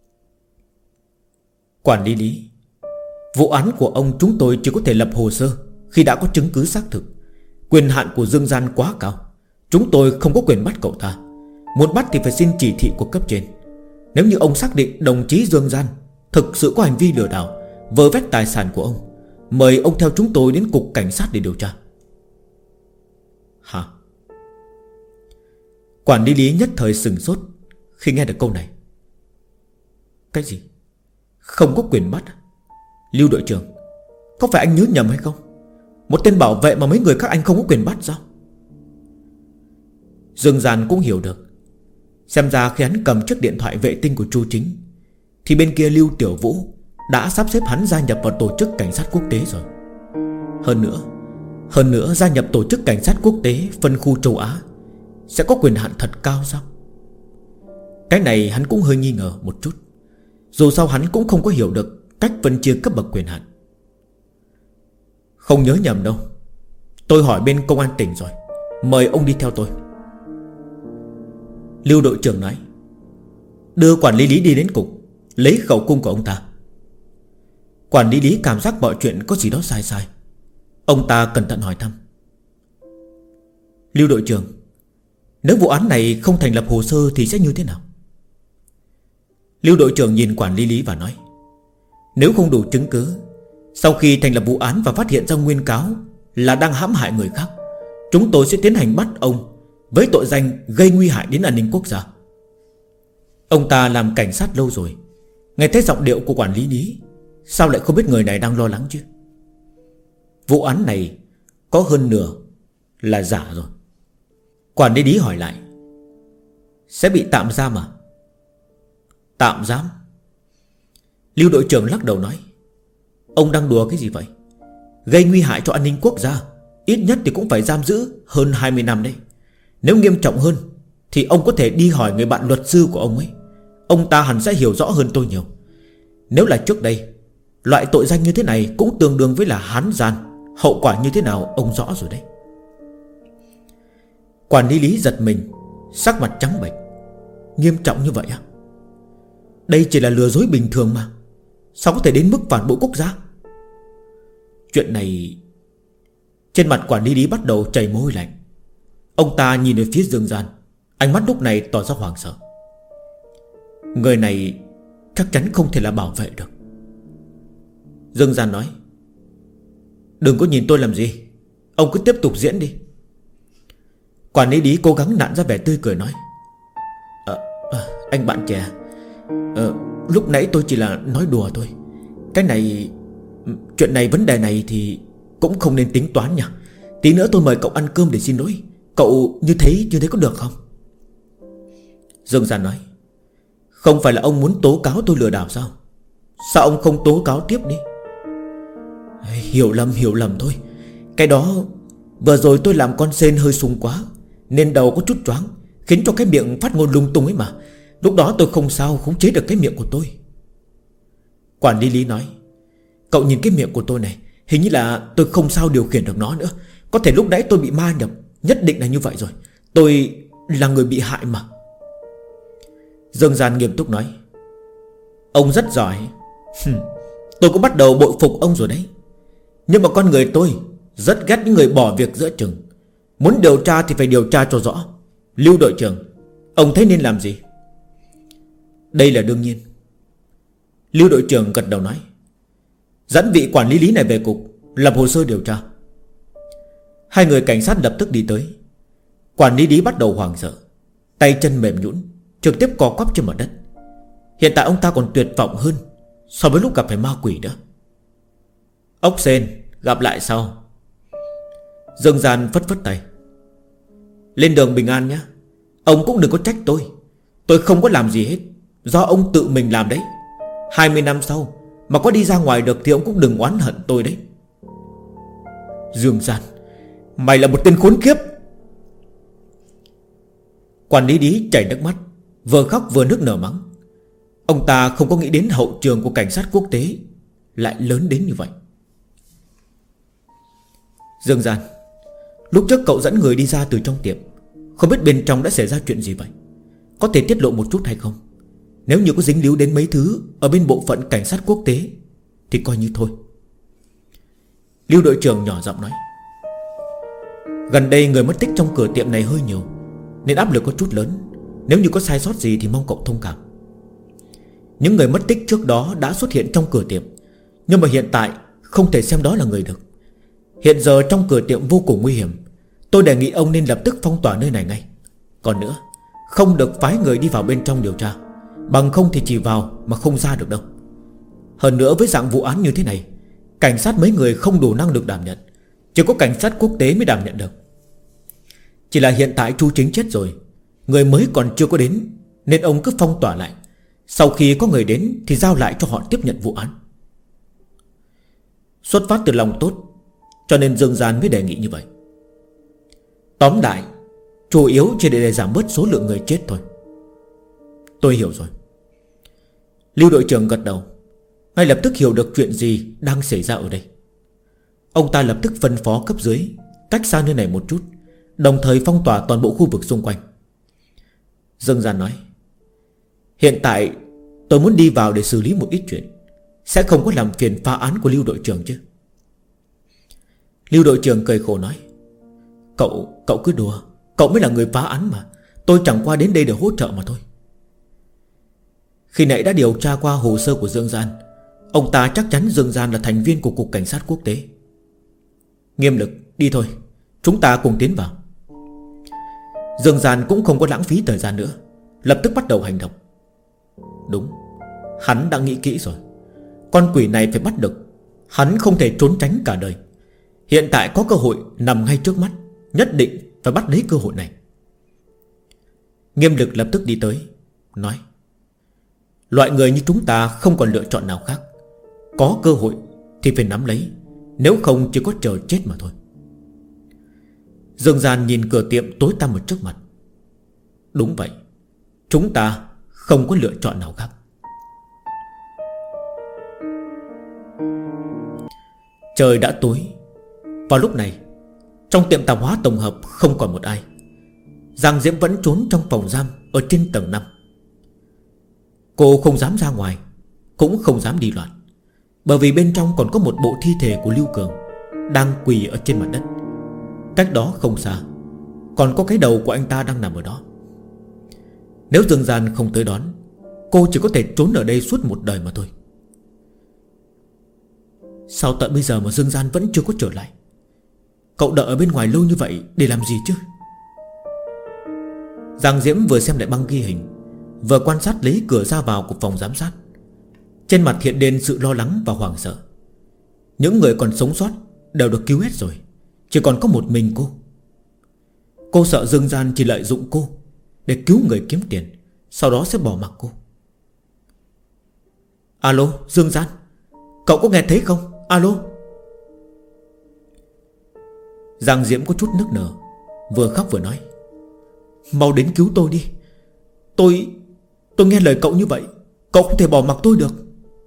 Quản lý Lý, vụ án của ông chúng tôi chỉ có thể lập hồ sơ khi đã có chứng cứ xác thực. Quyền hạn của Dương Gian quá cao, chúng tôi không có quyền bắt cậu ta. Muốn bắt thì phải xin chỉ thị của cấp trên. Nếu như ông xác định đồng chí Dương Gian thực sự có hành vi lừa đảo, vơ vét tài sản của ông, mời ông theo chúng tôi đến cục cảnh sát để điều tra. Hả? Quản lý Lý nhất thời sừng sốt, khi nghe được câu này. Cái gì? Không có quyền bắt à? Lưu đội trưởng, có phải anh nhớ nhầm hay không? Một tên bảo vệ mà mấy người các anh không có quyền bắt sao? Dương Gian cũng hiểu được. Xem ra khi hắn cầm chiếc điện thoại vệ tinh của Chu Chính, thì bên kia Lưu Tiểu Vũ đã sắp xếp hắn gia nhập vào tổ chức cảnh sát quốc tế rồi. Hơn nữa gia nhập tổ chức cảnh sát quốc tế phân khu châu Á sẽ có quyền hạn thật cao sao? Cái này hắn cũng hơi nghi ngờ một chút. Dù sao hắn cũng không có hiểu được cách phân chia cấp bậc quyền hạn. Không nhớ nhầm đâu, tôi hỏi bên công an tỉnh rồi. Mời ông đi theo tôi. Lưu đội trưởng nói. Đưa quản lý Lý đi đến cục, lấy khẩu cung của ông ta. Quản lý Lý cảm giác mọi chuyện có gì đó sai sai. Ông ta cẩn thận hỏi thăm. Lưu đội trưởng, nếu vụ án này không thành lập hồ sơ thì sẽ như thế nào? Lưu đội trưởng nhìn quản lý Lý và nói. Nếu không đủ chứng cứ, sau khi thành lập vụ án và phát hiện ra nguyên cáo là đang hãm hại người khác, chúng tôi sẽ tiến hành bắt ông với tội danh gây nguy hại đến an ninh quốc gia. Ông ta làm cảnh sát lâu rồi, nghe thấy giọng điệu của quản lý Lý, sao lại không biết người này đang lo lắng chứ? Vụ án này có hơn nửa là giả rồi. Quản lý Lý hỏi lại. Sẽ bị tạm giam à? Tạm giam? Lưu đội trưởng lắc đầu nói. Ông đang đùa cái gì vậy? Gây nguy hại cho an ninh quốc gia ít nhất thì cũng phải giam giữ hơn 20 năm đấy. Nếu nghiêm trọng hơn thì ông có thể đi hỏi người bạn luật sư của ông ấy. Ông ta hẳn sẽ hiểu rõ hơn tôi nhiều. Nếu là trước đây, loại tội danh như thế này cũng tương đương với là hán gian. Hậu quả như thế nào ông rõ rồi đấy. Quản lý Lý giật mình, sắc mặt trắng bệch. Nghiêm trọng như vậy à? Đây chỉ là lừa dối bình thường mà, sao có thể đến mức phản bội quốc gia? Chuyện này... Trên mặt quản lý Lý bắt đầu chảy mồ hôi lạnh. Ông ta nhìn về phía Dương Gian, ánh mắt lúc này tỏ ra hoảng sợ. Người này chắc chắn không thể là bảo vệ được. Dương Gian nói. Đừng có nhìn tôi làm gì, ông cứ tiếp tục diễn đi. Quản lý Lý cố gắng nặn ra vẻ tươi cười nói. Anh bạn trẻ, lúc nãy tôi chỉ là nói đùa thôi. Cái này, chuyện này, vấn đề này thì cũng không nên tính toán nha. Tí nữa tôi mời cậu ăn cơm để xin lỗi. Cậu như thế có được không? Dương Gian nói. Không phải là ông muốn tố cáo tôi lừa đảo sao? Sao ông không tố cáo tiếp đi? Hiểu lầm thôi. Cái đó vừa rồi tôi làm con sên hơi sung quá, nên đầu có chút choáng, khiến cho cái miệng phát ngôn lung tung ấy mà. Lúc đó tôi không sao khống chế được cái miệng của tôi. Quản lý Lý nói. Cậu nhìn cái miệng của tôi này, hình như là tôi không sao điều khiển được nó nữa. Có thể lúc nãy tôi bị ma nhập, nhất định là như vậy rồi. Tôi là người bị hại mà. Dương Gian nghiêm túc nói. Ông rất giỏi. Tôi cũng bắt đầu bội phục ông rồi đấy. Nhưng mà con người tôi rất ghét những người bỏ việc giữa chừng. Muốn điều tra thì phải điều tra cho rõ. Lưu đội trưởng, ông thấy nên làm gì? Đây là đương nhiên. Lưu đội trưởng gật đầu nói. Dẫn vị quản lý Lý này về cục, lập hồ sơ điều tra. Hai người cảnh sát lập tức đi tới. Quản lý Lý bắt đầu hoảng sợ, tay chân mềm nhũn, trực tiếp co quắp trên mặt đất. Hiện tại ông ta còn tuyệt vọng hơn so với lúc gặp phải ma quỷ nữa. Ốc sên, gặp lại sau. Dương Gian phất phất tay. Lên đường bình an nhé. Ông cũng đừng có trách tôi. Tôi không có làm gì hết, do ông tự mình làm đấy. 20 năm sau mà có đi ra ngoài được thì ông cũng đừng oán hận tôi đấy. Dương Gian, mày là một tên khốn kiếp. Quản lý Lý chảy nước mắt, vừa khóc vừa nức nở mắng. Ông ta không có nghĩ đến hậu trường của cảnh sát quốc tế lại lớn đến như vậy. Dương Gian, lúc trước cậu dẫn người đi ra từ trong tiệm, không biết bên trong đã xảy ra chuyện gì vậy? Có thể tiết lộ một chút hay không? Nếu như có dính líu đến mấy thứ ở bên bộ phận cảnh sát quốc tế thì coi như thôi. Lưu đội trưởng nhỏ giọng nói. Gần đây người mất tích trong cửa tiệm này hơi nhiều, nên áp lực có chút lớn. Nếu như có sai sót gì thì mong cậu thông cảm. Những người mất tích trước đó đã xuất hiện trong cửa tiệm, nhưng mà hiện tại không thể xem đó là người được. Hiện giờ trong cửa tiệm vô cùng nguy hiểm. Tôi đề nghị ông nên lập tức phong tỏa nơi này ngay. Còn nữa, không được phái người đi vào bên trong điều tra. Bằng không thì chỉ vào mà không ra được đâu. Hơn nữa với dạng vụ án như thế này, cảnh sát mấy người không đủ năng lực đảm nhận, chỉ có cảnh sát quốc tế mới đảm nhận được. Chỉ là hiện tại Chu Chính chết rồi, người mới còn chưa có đến, nên ông cứ phong tỏa lại. Sau khi có người đến thì giao lại cho họ tiếp nhận vụ án. Xuất phát từ lòng tốt, cho nên Dương Gian mới đề nghị như vậy. Tóm lại, chủ yếu chỉ để giảm bớt số lượng người chết thôi. Tôi hiểu rồi. Lưu đội trưởng gật đầu, ngay lập tức hiểu được chuyện gì đang xảy ra ở đây. Ông ta lập tức phân phó cấp dưới cách xa nơi này một chút, đồng thời phong tỏa toàn bộ khu vực xung quanh. Dương Gian nói: hiện tại tôi muốn đi vào để xử lý một ít chuyện, sẽ không có làm phiền phá án của Lưu đội trưởng chứ? Lưu đội trưởng cười khổ nói: Cậu cứ đùa, cậu mới là người phá án mà. Tôi chẳng qua đến đây để hỗ trợ mà thôi. Khi nãy đã điều tra qua hồ sơ của Dương Gian, ông ta chắc chắn Dương Gian là thành viên của Cục Cảnh sát Quốc tế. Nghiêm Lực, đi thôi, chúng ta cùng tiến vào. Dương Gian cũng không có lãng phí thời gian nữa, lập tức bắt đầu hành động. Đúng, hắn đã nghĩ kỹ rồi. Con quỷ này phải bắt được, hắn không thể trốn tránh cả đời. Hiện tại có cơ hội nằm ngay trước mắt, nhất định phải bắt lấy cơ hội này. Nghiêm Lực lập tức đi tới, nói: loại người như chúng ta không còn lựa chọn nào khác. Có cơ hội thì phải nắm lấy, nếu không chỉ có chờ chết mà thôi. Dương Gian nhìn cửa tiệm tối tăm ở trước mặt. Đúng vậy, chúng ta không có lựa chọn nào khác. Trời đã tối. Vào lúc này, trong tiệm tạp hóa tổng hợp không còn một ai. Giang Diễm vẫn trốn trong phòng giam ở trên tầng 5. Cô không dám ra ngoài, cũng không dám đi loạn, bởi vì bên trong còn có một bộ thi thể của Lưu Cường đang quỳ ở trên mặt đất. Cách đó không xa còn có cái đầu của anh ta đang nằm ở đó. Nếu Dương Gian không tới đón, cô chỉ có thể trốn ở đây suốt một đời mà thôi. Sao tận bây giờ mà Dương Gian vẫn chưa có trở lại? Cậu đợi ở bên ngoài lâu như vậy để làm gì chứ? Giang Diễm vừa xem lại băng ghi hình, vừa quan sát lấy cửa ra vào của phòng giám sát. Trên mặt hiện lên sự lo lắng và hoảng sợ. Những người còn sống sót đều được cứu hết rồi, chỉ còn có một mình cô. Cô sợ Dương Gian chỉ lợi dụng cô để cứu người kiếm tiền, sau đó sẽ bỏ mặc cô. Alo, Dương Gian, cậu có nghe thấy không? Alo. Giang Diễm có chút nức nở, vừa khóc vừa nói: mau đến cứu tôi đi. Tôi nghe lời cậu như vậy, cậu không thể bỏ mặc tôi được.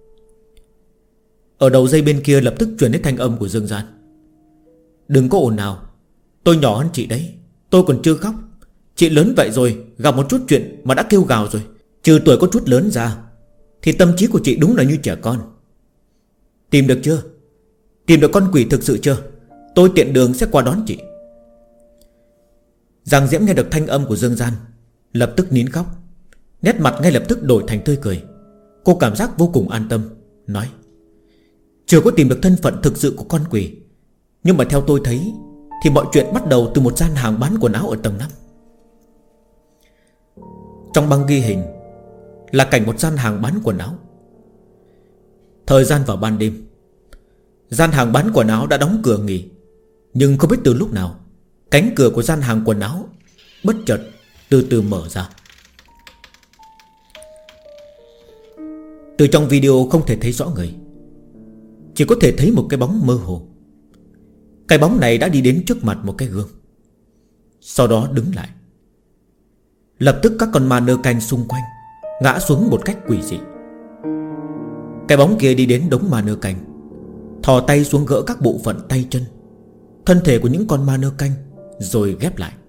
Ở đầu dây bên kia lập tức truyền đến thanh âm của Dương Gian: đừng có ồn nào, tôi nhỏ hơn chị đấy, tôi còn chưa khóc. Chị lớn vậy rồi, gặp một chút chuyện mà đã kêu gào rồi. Trừ tuổi có chút lớn ra thì tâm trí của chị đúng là như trẻ con. Tìm được chưa? Tìm được con quỷ thực sự chưa? Tôi tiện đường sẽ qua đón chị. Giang Diễm nghe được thanh âm của Dương Gian, lập tức nín khóc, nét mặt ngay lập tức đổi thành tươi cười. Cô cảm giác vô cùng an tâm, nói: chưa có tìm được thân phận thực sự của con quỷ, nhưng mà theo tôi thấy thì mọi chuyện bắt đầu từ một gian hàng bán quần áo ở tầng 5. Trong băng ghi hình là cảnh một gian hàng bán quần áo. Thời gian vào ban đêm, gian hàng bán quần áo đã đóng cửa nghỉ. Nhưng không biết từ lúc nào, cánh cửa của gian hàng quần áo bất chợt từ từ mở ra. Từ trong video không thể thấy rõ người, chỉ có thể thấy một cái bóng mơ hồ. Cái bóng này đã đi đến trước mặt một cái gương, sau đó đứng lại. Lập tức các con ma nơ canh xung quanh ngã xuống một cách quỷ dị. Cái bóng kia đi đến đống ma nơ canh, thò tay xuống gỡ các bộ phận tay chân, thân thể của những con ma nơ canh, rồi ghép lại.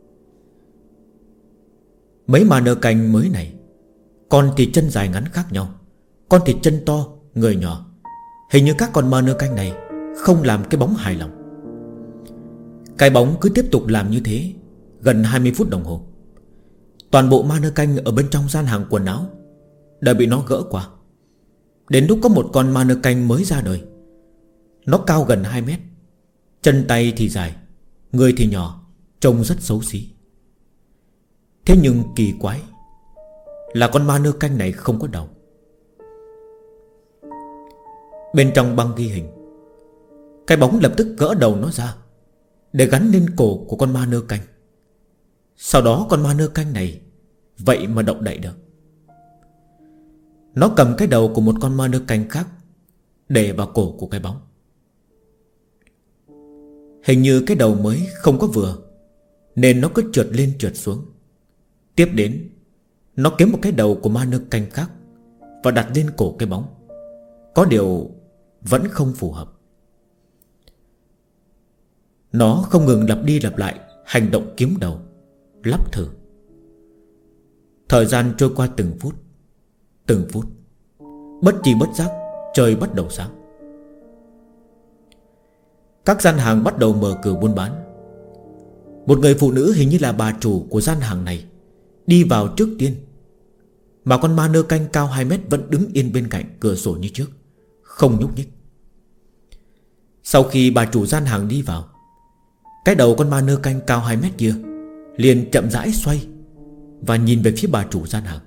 Mấy ma nơ canh mới này, con thì chân dài ngắn khác nhau, con thì chân to, người nhỏ. Hình như các con ma nơ canh này không làm cái bóng hài lòng. Cái bóng cứ tiếp tục làm như thế gần 20 phút đồng hồ. Toàn bộ ma nơ canh ở bên trong gian hàng quần áo đã bị nó gỡ qua. Đến lúc có một con ma nơ canh mới ra đời. Nó cao gần 2 mét, chân tay thì dài, người thì nhỏ, trông rất xấu xí. Thế nhưng kỳ quái là con ma nơ canh này không có đầu. Bên trong băng ghi hình, cái bóng lập tức gỡ đầu nó ra để gắn lên cổ của con ma nơ canh. Sau đó con ma nơ canh này vậy mà động đậy được. Nó cầm cái đầu của một con ma nơ canh khác để vào cổ của cái bóng. Hình như cái đầu mới không có vừa, nên nó cứ trượt lên trượt xuống. Tiếp đến, nó kiếm một cái đầu của ma nơ canh khác và đặt lên cổ cái bóng. Có điều vẫn không phù hợp. Nó không ngừng lặp đi lặp lại hành động kiếm đầu, lắp thử. Thời gian trôi qua từng phút. Bất chi bất giác trời bắt đầu sáng. Các gian hàng bắt đầu mở cửa buôn bán. Một người phụ nữ hình như là bà chủ của gian hàng này đi vào trước tiên, mà con ma nơ canh cao 2 mét vẫn đứng yên bên cạnh cửa sổ như trước, không nhúc nhích. Sau khi bà chủ gian hàng đi vào, cái đầu con ma nơ canh cao 2 mét kia liền chậm rãi xoay và nhìn về phía bà chủ gian hàng.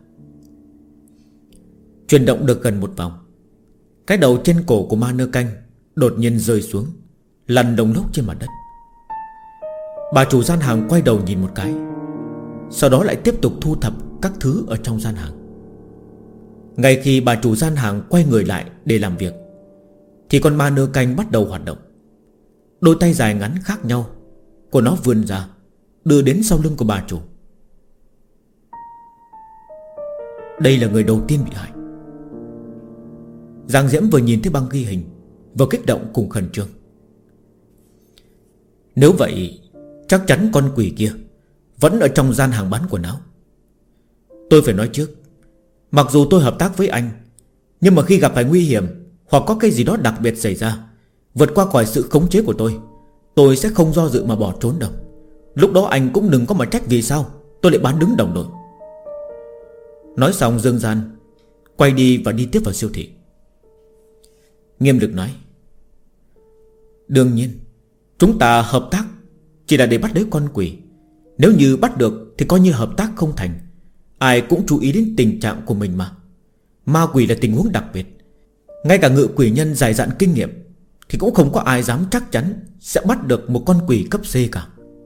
Chuyển động được gần một vòng, cái đầu trên cổ của ma nơ canh đột nhiên rơi xuống, lăn đồng lốc trên mặt đất. Bà chủ gian hàng quay đầu nhìn một cái, sau đó lại tiếp tục thu thập các thứ ở trong gian hàng. Ngay khi bà chủ gian hàng quay người lại để làm việc, thì con ma nơ canh bắt đầu hoạt động. Đôi tay dài ngắn khác nhau của nó vươn ra, đưa đến sau lưng của bà chủ. Đây là người đầu tiên bị hại. Giang Diễm vừa nhìn thấy băng ghi hình, vừa kích động cùng khẩn trương. Nếu vậy, chắc chắn con quỷ kia vẫn ở trong gian hàng bán quần áo. Tôi phải nói trước, mặc dù tôi hợp tác với anh, nhưng mà khi gặp phải nguy hiểm hoặc có cái gì đó đặc biệt xảy ra, vượt qua khỏi sự khống chế của tôi sẽ không do dự mà bỏ trốn đâu. Lúc đó anh cũng đừng có mà trách vì sao tôi lại bán đứng đồng đội. Nói xong Dương Gian quay đi và đi tiếp vào siêu thị. Nghiêm Lực nói: đương nhiên chúng ta hợp tác chỉ là để bắt lấy con quỷ. Nếu như bắt được thì coi như hợp tác không thành. Ai cũng chú ý đến tình trạng của mình mà. Ma quỷ là tình huống đặc biệt, ngay cả ngự quỷ nhân dày dặn kinh nghiệm thì cũng không có ai dám chắc chắn sẽ bắt được một con quỷ cấp C cả.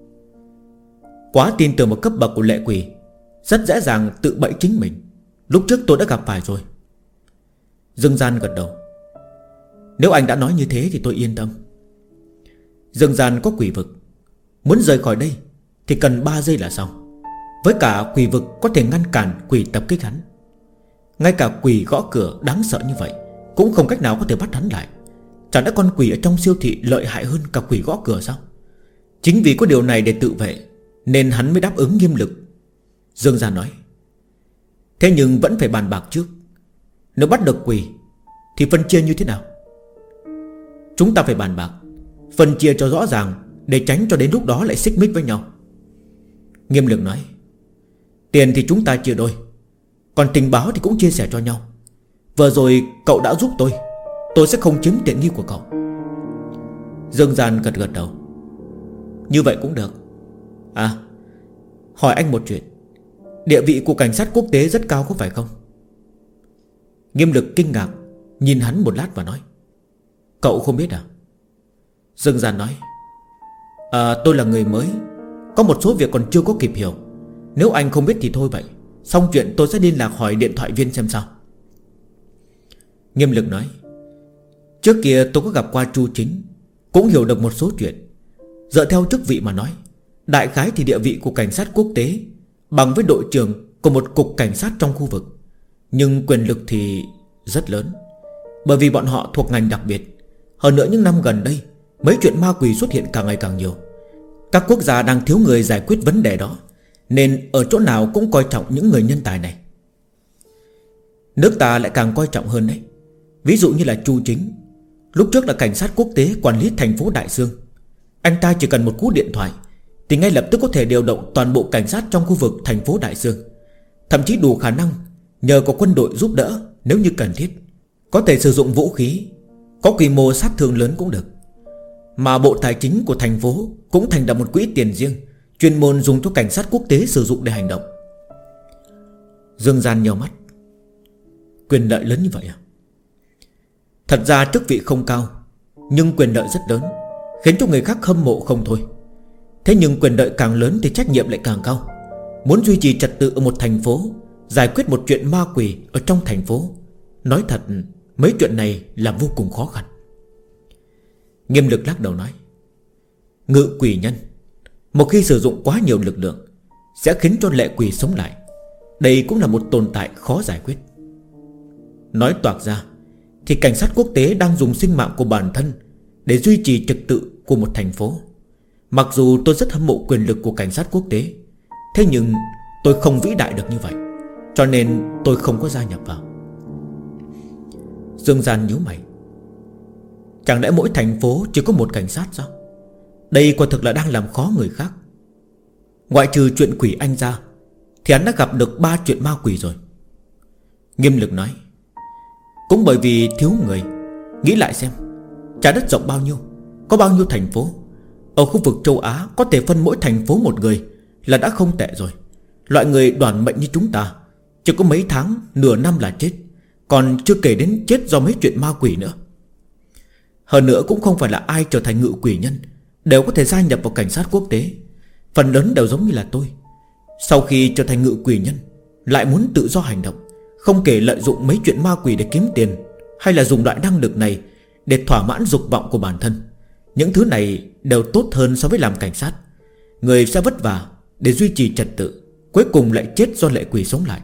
Quá tin tưởng một cấp bậc của lệ quỷ, rất dễ dàng tự bẫy chính mình. Lúc trước tôi đã gặp phải rồi. Dương Gian gật đầu: nếu anh đã nói như thế thì tôi yên tâm. Dương Gian có quỷ vực, muốn rời khỏi đây thì cần 3 giây là xong. Với cả quỷ vực có thể ngăn cản quỷ tập kích hắn. Ngay cả quỷ gõ cửa đáng sợ như vậy cũng không cách nào có thể bắt hắn lại. Chẳng lẽ con quỷ ở trong siêu thị lợi hại hơn cả quỷ gõ cửa sao? Chính vì có điều này để tự vệ nên hắn mới đáp ứng Nghiêm Lực. Dương Gian nói: thế nhưng vẫn phải bàn bạc trước. Nếu bắt được quỷ thì phân chia như thế nào? Chúng ta phải bàn bạc, phân chia cho rõ ràng, để tránh cho đến lúc đó lại xích mích với nhau. Nghiêm Lực nói: tiền thì chúng ta chia đôi, còn tình báo thì cũng chia sẻ cho nhau. Vừa rồi cậu đã giúp tôi sẽ không chiếm tiện nghi của cậu. Dương Gian gật gật đầu: như vậy cũng được. À, hỏi anh một chuyện, địa vị của cảnh sát quốc tế rất cao có phải không? Nghiêm Lực kinh ngạc nhìn hắn một lát và nói: cậu không biết à? Dương Gian nói: tôi là người mới, có một số việc còn chưa có kịp hiểu. Nếu anh không biết thì thôi vậy. Xong chuyện tôi sẽ liên lạc hỏi điện thoại viên xem sao. Nghiêm Lực nói: trước kia tôi có gặp qua Chu Chính, cũng hiểu được một số chuyện. Dựa theo chức vị mà nói, đại khái thì địa vị của cảnh sát quốc tế bằng với đội trưởng của một cục cảnh sát trong khu vực. Nhưng quyền lực thì rất lớn, bởi vì bọn họ thuộc ngành đặc biệt. Hơn nữa những năm gần đây, mấy chuyện ma quỷ xuất hiện càng ngày càng nhiều. Các quốc gia đang thiếu người giải quyết vấn đề đó, nên ở chỗ nào cũng coi trọng những người nhân tài này. Nước ta lại càng coi trọng hơn đấy. Ví dụ như là Chu Chính, lúc trước là cảnh sát quốc tế quản lý thành phố Đại Dương. Anh ta chỉ cần một cú điện thoại thì ngay lập tức có thể điều động toàn bộ cảnh sát trong khu vực thành phố Đại Dương. Thậm chí đủ khả năng nhờ có quân đội giúp đỡ nếu như cần thiết. Có thể sử dụng vũ khí, có quy mô sát thương lớn cũng được. Mà bộ tài chính của thành phố cũng thành lập một quỹ tiền riêng chuyên môn dùng cho cảnh sát quốc tế sử dụng để hành động. Dương Gian nhíu mắt. Quyền lợi lớn như vậy à? Thật ra chức vị không cao, nhưng quyền lợi rất lớn, khiến cho người khác hâm mộ không thôi. Thế nhưng quyền lợi càng lớn thì trách nhiệm lại càng cao. Muốn duy trì trật tự ở một thành phố, giải quyết một chuyện ma quỷ ở trong thành phố, nói thật mấy chuyện này là vô cùng khó khăn. Nghiêm Lực lắc đầu nói, ngự quỷ nhân một khi sử dụng quá nhiều lực lượng sẽ khiến cho lệ quỷ sống lại. Đây cũng là một tồn tại khó giải quyết. Nói toạc ra thì cảnh sát quốc tế đang dùng sinh mạng của bản thân để duy trì trật tự của một thành phố. Mặc dù tôi rất hâm mộ quyền lực của cảnh sát quốc tế, thế nhưng tôi không vĩ đại được như vậy, cho nên tôi không có gia nhập vào. Dương Gian nhíu mày. Chẳng lẽ mỗi thành phố chỉ có một cảnh sát sao? Đây quả thực là đang làm khó người khác. Ngoại trừ chuyện quỷ anh ra thì hắn đã gặp được 3 chuyện ma quỷ rồi. Nghiêm Lực nói, cũng bởi vì thiếu người. Nghĩ lại xem, trái đất rộng bao nhiêu, có bao nhiêu thành phố. Ở khu vực châu Á có thể phân mỗi thành phố một người là đã không tệ rồi. Loại người đoàn mệnh như chúng ta chỉ có mấy tháng, nửa năm là chết, còn chưa kể đến chết do mấy chuyện ma quỷ nữa. Hơn nữa cũng không phải là ai trở thành ngự quỷ nhân đều có thể gia nhập vào cảnh sát quốc tế. Phần lớn đều giống như là tôi, sau khi trở thành ngự quỷ nhân lại muốn tự do hành động, không kể lợi dụng mấy chuyện ma quỷ để kiếm tiền, hay là dùng loại năng lực này để thỏa mãn dục vọng của bản thân. Những thứ này đều tốt hơn so với làm cảnh sát. Người sẽ vất vả để duy trì trật tự, cuối cùng lại chết do lệ quỷ sống lại.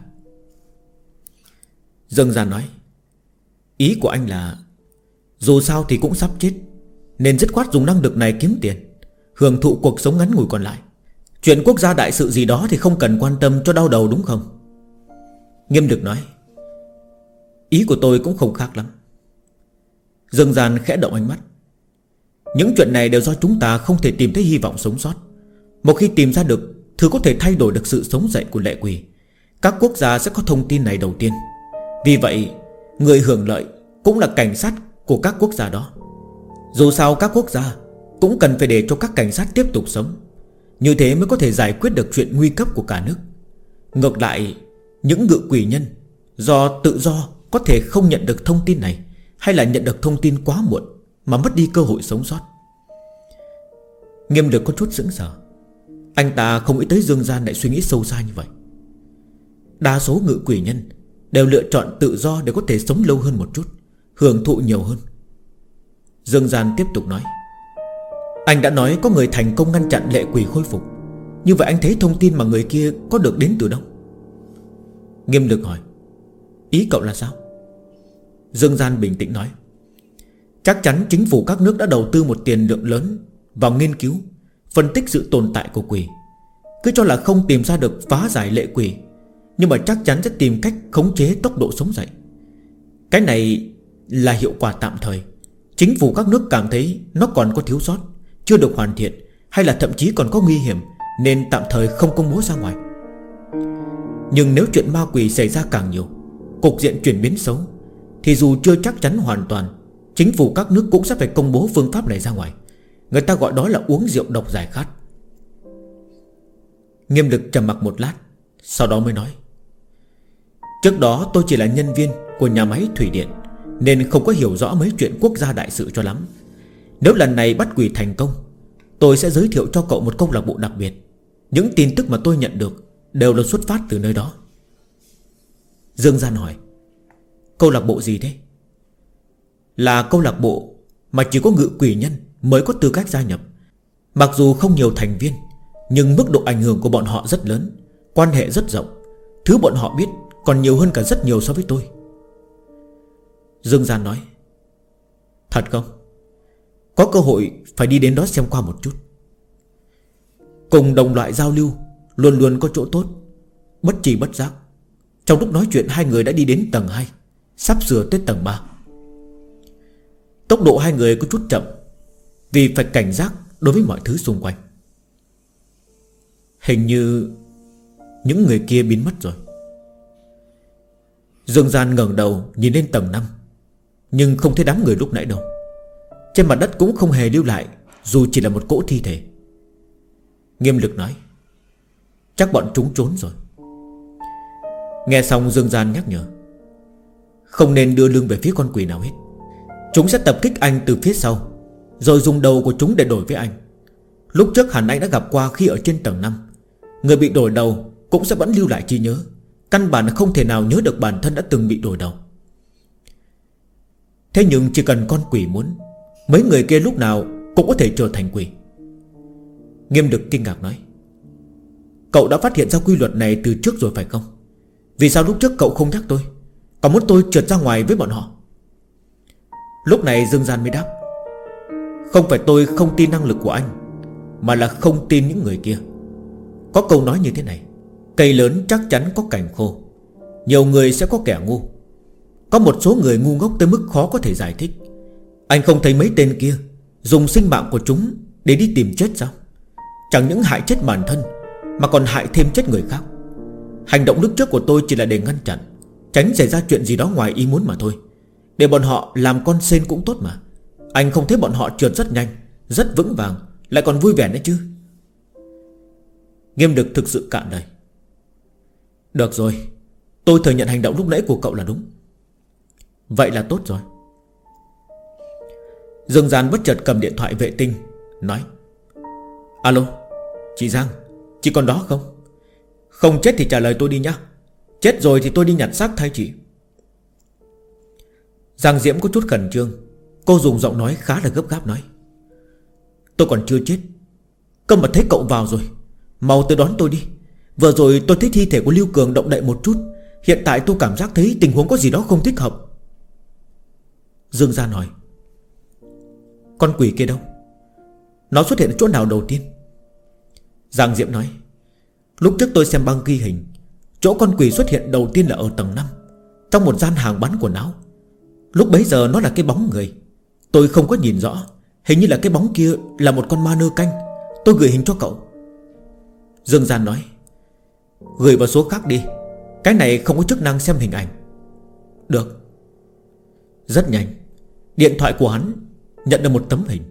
Dương Gian nói, ý của anh là dù sao thì cũng sắp chết, nên dứt khoát dùng năng lực này kiếm tiền, hưởng thụ cuộc sống ngắn ngủi còn lại. Chuyện quốc gia đại sự gì đó thì không cần quan tâm cho đau đầu đúng không? Nghiêm Lực nói, ý của tôi cũng không khác lắm. Dương Gian khẽ động ánh mắt. Những chuyện này đều do chúng ta không thể tìm thấy hy vọng sống sót. Một khi tìm ra được thứ có thể thay đổi được sự sống dậy của lệ quỷ, các quốc gia sẽ có thông tin này đầu tiên. Vì vậy người hưởng lợi cũng là cảnh sát của các quốc gia đó. Dù sao các quốc gia cũng cần phải để cho các cảnh sát tiếp tục sống, như thế mới có thể giải quyết được chuyện nguy cấp của cả nước. Ngược lại, những ngự quỷ nhân do tự do có thể không nhận được thông tin này, hay là nhận được thông tin quá muộn mà mất đi cơ hội sống sót. Nghiêm Lực có chút sững sờ. Anh ta không nghĩ tới Dương Gian lại suy nghĩ sâu xa như vậy. Đa số ngự quỷ nhân đều lựa chọn tự do để có thể sống lâu hơn một chút, hưởng thụ nhiều hơn. Dương Gian tiếp tục nói, anh đã nói có người thành công ngăn chặn lệ quỷ khôi phục, như vậy anh thấy thông tin mà người kia có được đến từ đâu? Nghiêm Lực hỏi, ý cậu là sao? Dương Gian bình tĩnh nói, chắc chắn chính phủ các nước đã đầu tư một tiền lượng lớn vào nghiên cứu, phân tích sự tồn tại của quỷ. Cứ cho là không tìm ra được phá giải lệ quỷ, nhưng mà chắc chắn sẽ tìm cách khống chế tốc độ sống dậy. Cái này là hiệu quả tạm thời. Chính phủ các nước cảm thấy nó còn có thiếu sót, chưa được hoàn thiện, hay là thậm chí còn có nguy hiểm, nên tạm thời không công bố ra ngoài. Nhưng nếu chuyện ma quỷ xảy ra càng nhiều, cục diện chuyển biến xấu, thì dù chưa chắc chắn hoàn toàn, chính phủ các nước cũng sẽ phải công bố phương pháp này ra ngoài. Người ta gọi đó là uống rượu độc giải khát. Nghiêm Lực trầm mặc một lát, sau đó mới nói, trước đó tôi chỉ là nhân viên của nhà máy thủy điện, nên không có hiểu rõ mấy chuyện quốc gia đại sự cho lắm. Nếu lần này bắt quỷ thành công, tôi sẽ giới thiệu cho cậu một câu lạc bộ đặc biệt. Những tin tức mà tôi nhận được đều là xuất phát từ nơi đó. Dương Gian hỏi, câu lạc bộ gì thế? Là câu lạc bộ mà chỉ có ngự quỷ nhân mới có tư cách gia nhập. Mặc dù không nhiều thành viên, nhưng mức độ ảnh hưởng của bọn họ rất lớn, quan hệ rất rộng. Thứ bọn họ biết còn nhiều hơn cả rất nhiều so với tôi. Dương Gian nói, thật không? Có cơ hội phải đi đến đó xem qua một chút. Cùng đồng loại giao lưu luôn luôn có chỗ tốt. Bất tri bất giác, trong lúc nói chuyện hai người đã đi đến tầng 2, sắp sửa tới tầng 3. Tốc độ hai người có chút chậm, vì phải cảnh giác đối với mọi thứ xung quanh. Hình như những người kia biến mất rồi. Dương Gian ngẩng đầu nhìn lên tầng 5, nhưng không thấy đám người lúc nãy đâu. Trên mặt đất cũng không hề lưu lại dù chỉ là một cỗ thi thể. Nghiêm Lực nói, chắc bọn chúng trốn rồi. Nghe xong Dương Gian nhắc nhở: không nên đưa lưng về phía con quỷ nào hết. Chúng sẽ tập kích anh từ phía sau, rồi dùng đầu của chúng để đổi với anh. Lúc trước hẳn anh đã gặp qua khi ở trên tầng 5. Người bị đổi đầu cũng sẽ vẫn lưu lại trí nhớ, căn bản không thể nào nhớ được bản thân đã từng bị đổi đầu. Thế nhưng chỉ cần con quỷ muốn, mấy người kia lúc nào cũng có thể trở thành quỷ. Nghiêm Đực kinh ngạc nói: cậu đã phát hiện ra quy luật này từ trước rồi phải không? Vì sao lúc trước cậu không nhắc tôi, còn muốn tôi trượt ra ngoài với bọn họ? Lúc này Dương Gian mới đáp: không phải tôi không tin năng lực của anh, mà là không tin những người kia. Có câu nói như thế này: cây lớn chắc chắn có cành khô. Nhiều người sẽ có kẻ ngu. Có một số người ngu ngốc tới mức khó có thể giải thích. Anh không thấy mấy tên kia dùng sinh mạng của chúng để đi tìm chết sao? Chẳng những hại chết bản thân, mà còn hại thêm chết người khác. Hành động lúc trước của tôi chỉ là để ngăn chặn, tránh xảy ra chuyện gì đó ngoài ý muốn mà thôi. Để bọn họ làm con sên cũng tốt mà. Anh không thấy bọn họ trượt rất nhanh, rất vững vàng, lại còn vui vẻ nữa chứ? Nghiêm Đực thực sự cạn lời. Được rồi, tôi thừa nhận hành động lúc nãy của cậu là đúng. Vậy là tốt rồi. Dương Gian bất chợt cầm điện thoại vệ tinh, nói: alo, chị Giang, chị còn đó không? Không chết thì trả lời tôi đi nhá. Chết rồi thì tôi đi nhặt xác thay chị. Giang Diễm có chút khẩn trương. Cô dùng giọng nói khá là gấp gáp nói: tôi còn chưa chết, cơ mà thấy cậu vào rồi. Mau tới đón tôi đi. Vừa rồi tôi thấy thi thể của Lưu Cường động đậy một chút. Hiện tại tôi cảm giác thấy tình huống có gì đó không thích hợp. Dương Gian hỏi: con quỷ kia đâu? Nó xuất hiện ở chỗ nào đầu tiên? Giang Diễm nói: lúc trước tôi xem băng ghi hình, chỗ con quỷ xuất hiện đầu tiên là ở tầng 5, trong một gian hàng bán quần áo. Lúc bấy giờ nó là cái bóng người. Tôi không có nhìn rõ. Hình như là cái bóng kia là một con ma nơ canh. Tôi gửi hình cho cậu. Dương Gian nói: gửi vào số khác đi, cái này không có chức năng xem hình ảnh. Được. Rất nhanh, điện thoại của hắn nhận được một tấm hình.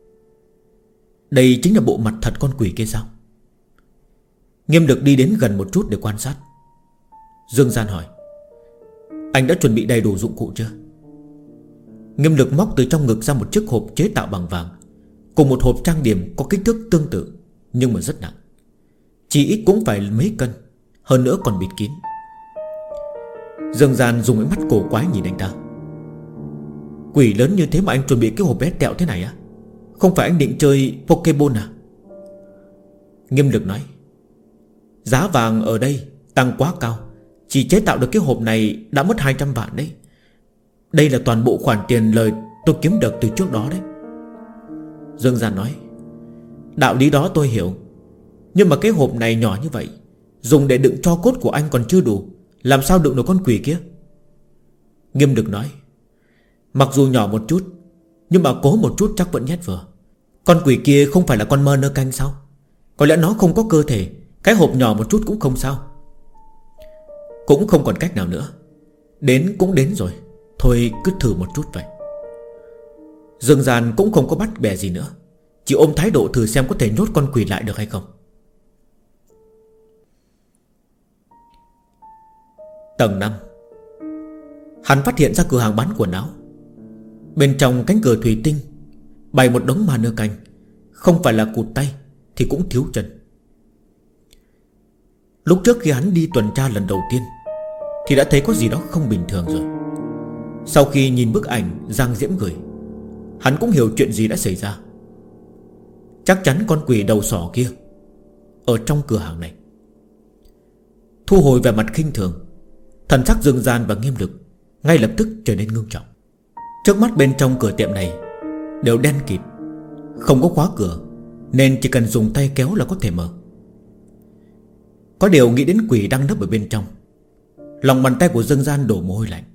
Đây chính là bộ mặt thật con quỷ kia sao? Nghiêm Đực đi đến gần một chút để quan sát. Dương Gian hỏi: anh đã chuẩn bị đầy đủ dụng cụ chưa? Nghiêm Đực móc từ trong ngực ra một chiếc hộp chế tạo bằng vàng, cùng một hộp trang điểm có kích thước tương tự, nhưng mà rất nặng, chỉ ít cũng phải mấy cân, hơn nữa còn bịt kín. Dương Gian dùng ánh mắt cổ quái nhìn anh ta: quỷ lớn như thế mà anh chuẩn bị cái hộp bé tẹo thế này á? Không phải anh định chơi Pokemon à? Nghiêm Đực nói: giá vàng ở đây tăng quá cao, chỉ chế tạo được cái hộp này đã mất 200 vạn đấy. Đây là toàn bộ khoản tiền lời tôi kiếm được từ trước đó đấy. Dương Gian nói: đạo lý đó tôi hiểu, nhưng mà cái hộp này nhỏ như vậy, dùng để đựng tro cốt của anh còn chưa đủ, làm sao đựng được con quỷ kia? Nghiêm Đực nói: mặc dù nhỏ một chút, nhưng mà cố một chút chắc vẫn nhét vừa. Con quỷ kia không phải là con mơ nơ canh sao? Có lẽ nó không có cơ thể, cái hộp nhỏ một chút cũng không sao. Cũng không còn cách nào nữa. Đến cũng đến rồi, thôi cứ thử một chút vậy. Dương Gian cũng không có bắt bè gì nữa, chỉ ôm thái độ thử xem có thể nhốt con quỷ lại được hay không. Tầng 5. Hắn phát hiện ra cửa hàng bán quần áo. Bên trong cánh cửa thủy tinh bày một đống ma nơ canh, không phải là cụt tay thì cũng thiếu chân. Lúc trước khi hắn đi tuần tra lần đầu tiên thì đã thấy có gì đó không bình thường rồi. Sau khi nhìn bức ảnh Giang Diễm gửi, hắn cũng hiểu chuyện gì đã xảy ra. Chắc chắn con quỷ đầu sỏ kia ở trong cửa hàng này. Thu hồi vẻ mặt khinh thường, thần sắc Dương Gian và Nghiêm Đực ngay lập tức trở nên ngưng trọng. Trước mắt bên trong cửa tiệm này đều đen kịt, không có khóa cửa, nên chỉ cần dùng tay kéo là có thể mở. Có điều nghĩ đến quỷ đang nấp ở bên trong, lòng bàn tay của Dương Gian đổ mồ hôi lạnh.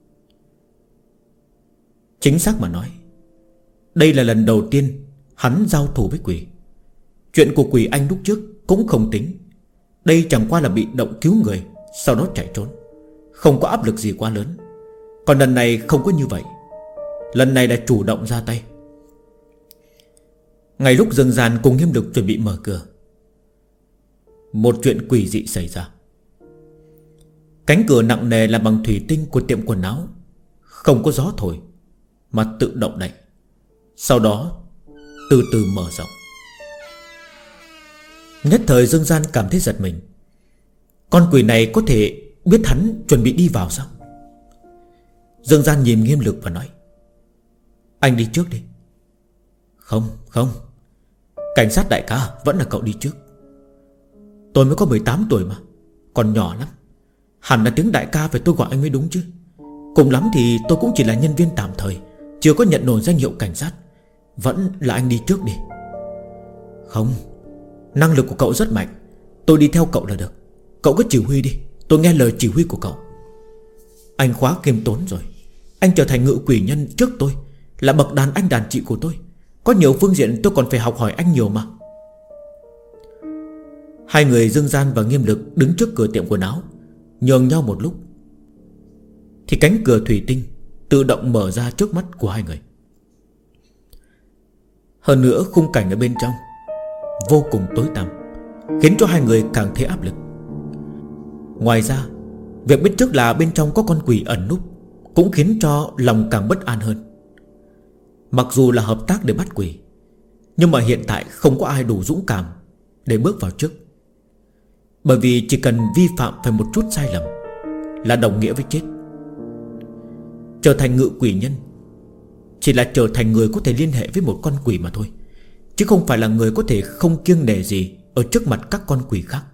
Chính xác mà nói, đây là lần đầu tiên hắn giao thủ với quỷ. Chuyện của quỷ anh lúc trước cũng không tính. Đây chẳng qua là bị động cứu người, sau đó chạy trốn, không có áp lực gì quá lớn. Còn lần này không có như vậy, lần này là chủ động ra tay. Ngay lúc Dương Gian cùng Nghiêm Đực chuẩn bị mở cửa, một chuyện quỷ dị xảy ra. Cánh cửa nặng nề là bằng thủy tinh của tiệm quần áo không có gió thổi mà tự động đẩy, sau đó từ từ mở rộng. Nhất thời Dương Gian cảm thấy giật mình. Con quỷ này có thể biết hắn chuẩn bị đi vào sao? Dương Gian nhìn Nghiêm Lực và nói: Anh đi trước đi. Không, cảnh sát đại ca, vẫn là cậu đi trước. Tôi mới có 18 tuổi mà, còn nhỏ lắm. Hẳn là tiếng đại ca phải tôi gọi anh mới đúng chứ. Cùng lắm thì tôi cũng chỉ là nhân viên tạm thời, chưa có nhận nổi danh hiệu cảnh sát. Vẫn là anh đi trước đi. Không, năng lực của cậu rất mạnh, tôi đi theo cậu là được. Cậu cứ chỉ huy đi, tôi nghe lời chỉ huy của cậu. Anh quá kiêm tốn rồi. Anh trở thành ngự quỷ nhân trước tôi, là bậc đàn anh đàn chị của tôi. Có nhiều phương diện tôi còn phải học hỏi anh nhiều mà. Hai người Dương Gian và Nghiêm Lực đứng trước cửa tiệm quần áo, nhường nhau một lúc, thì cánh cửa thủy tinh tự động mở ra trước mắt của hai người. Hơn nữa khung cảnh ở bên trong vô cùng tối tăm, khiến cho hai người càng thấy áp lực. Ngoài ra, việc biết trước là bên trong có con quỷ ẩn núp cũng khiến cho lòng càng bất an hơn. Mặc dù là hợp tác để bắt quỷ, nhưng mà hiện tại không có ai đủ dũng cảm để bước vào trước. Bởi vì chỉ cần vi phạm phải một chút sai lầm là đồng nghĩa với chết. Trở thành ngự quỷ nhân chỉ là trở thành người có thể liên hệ với một con quỷ mà thôi, chứ không phải là người có thể không kiêng nể gì ở trước mặt các con quỷ khác.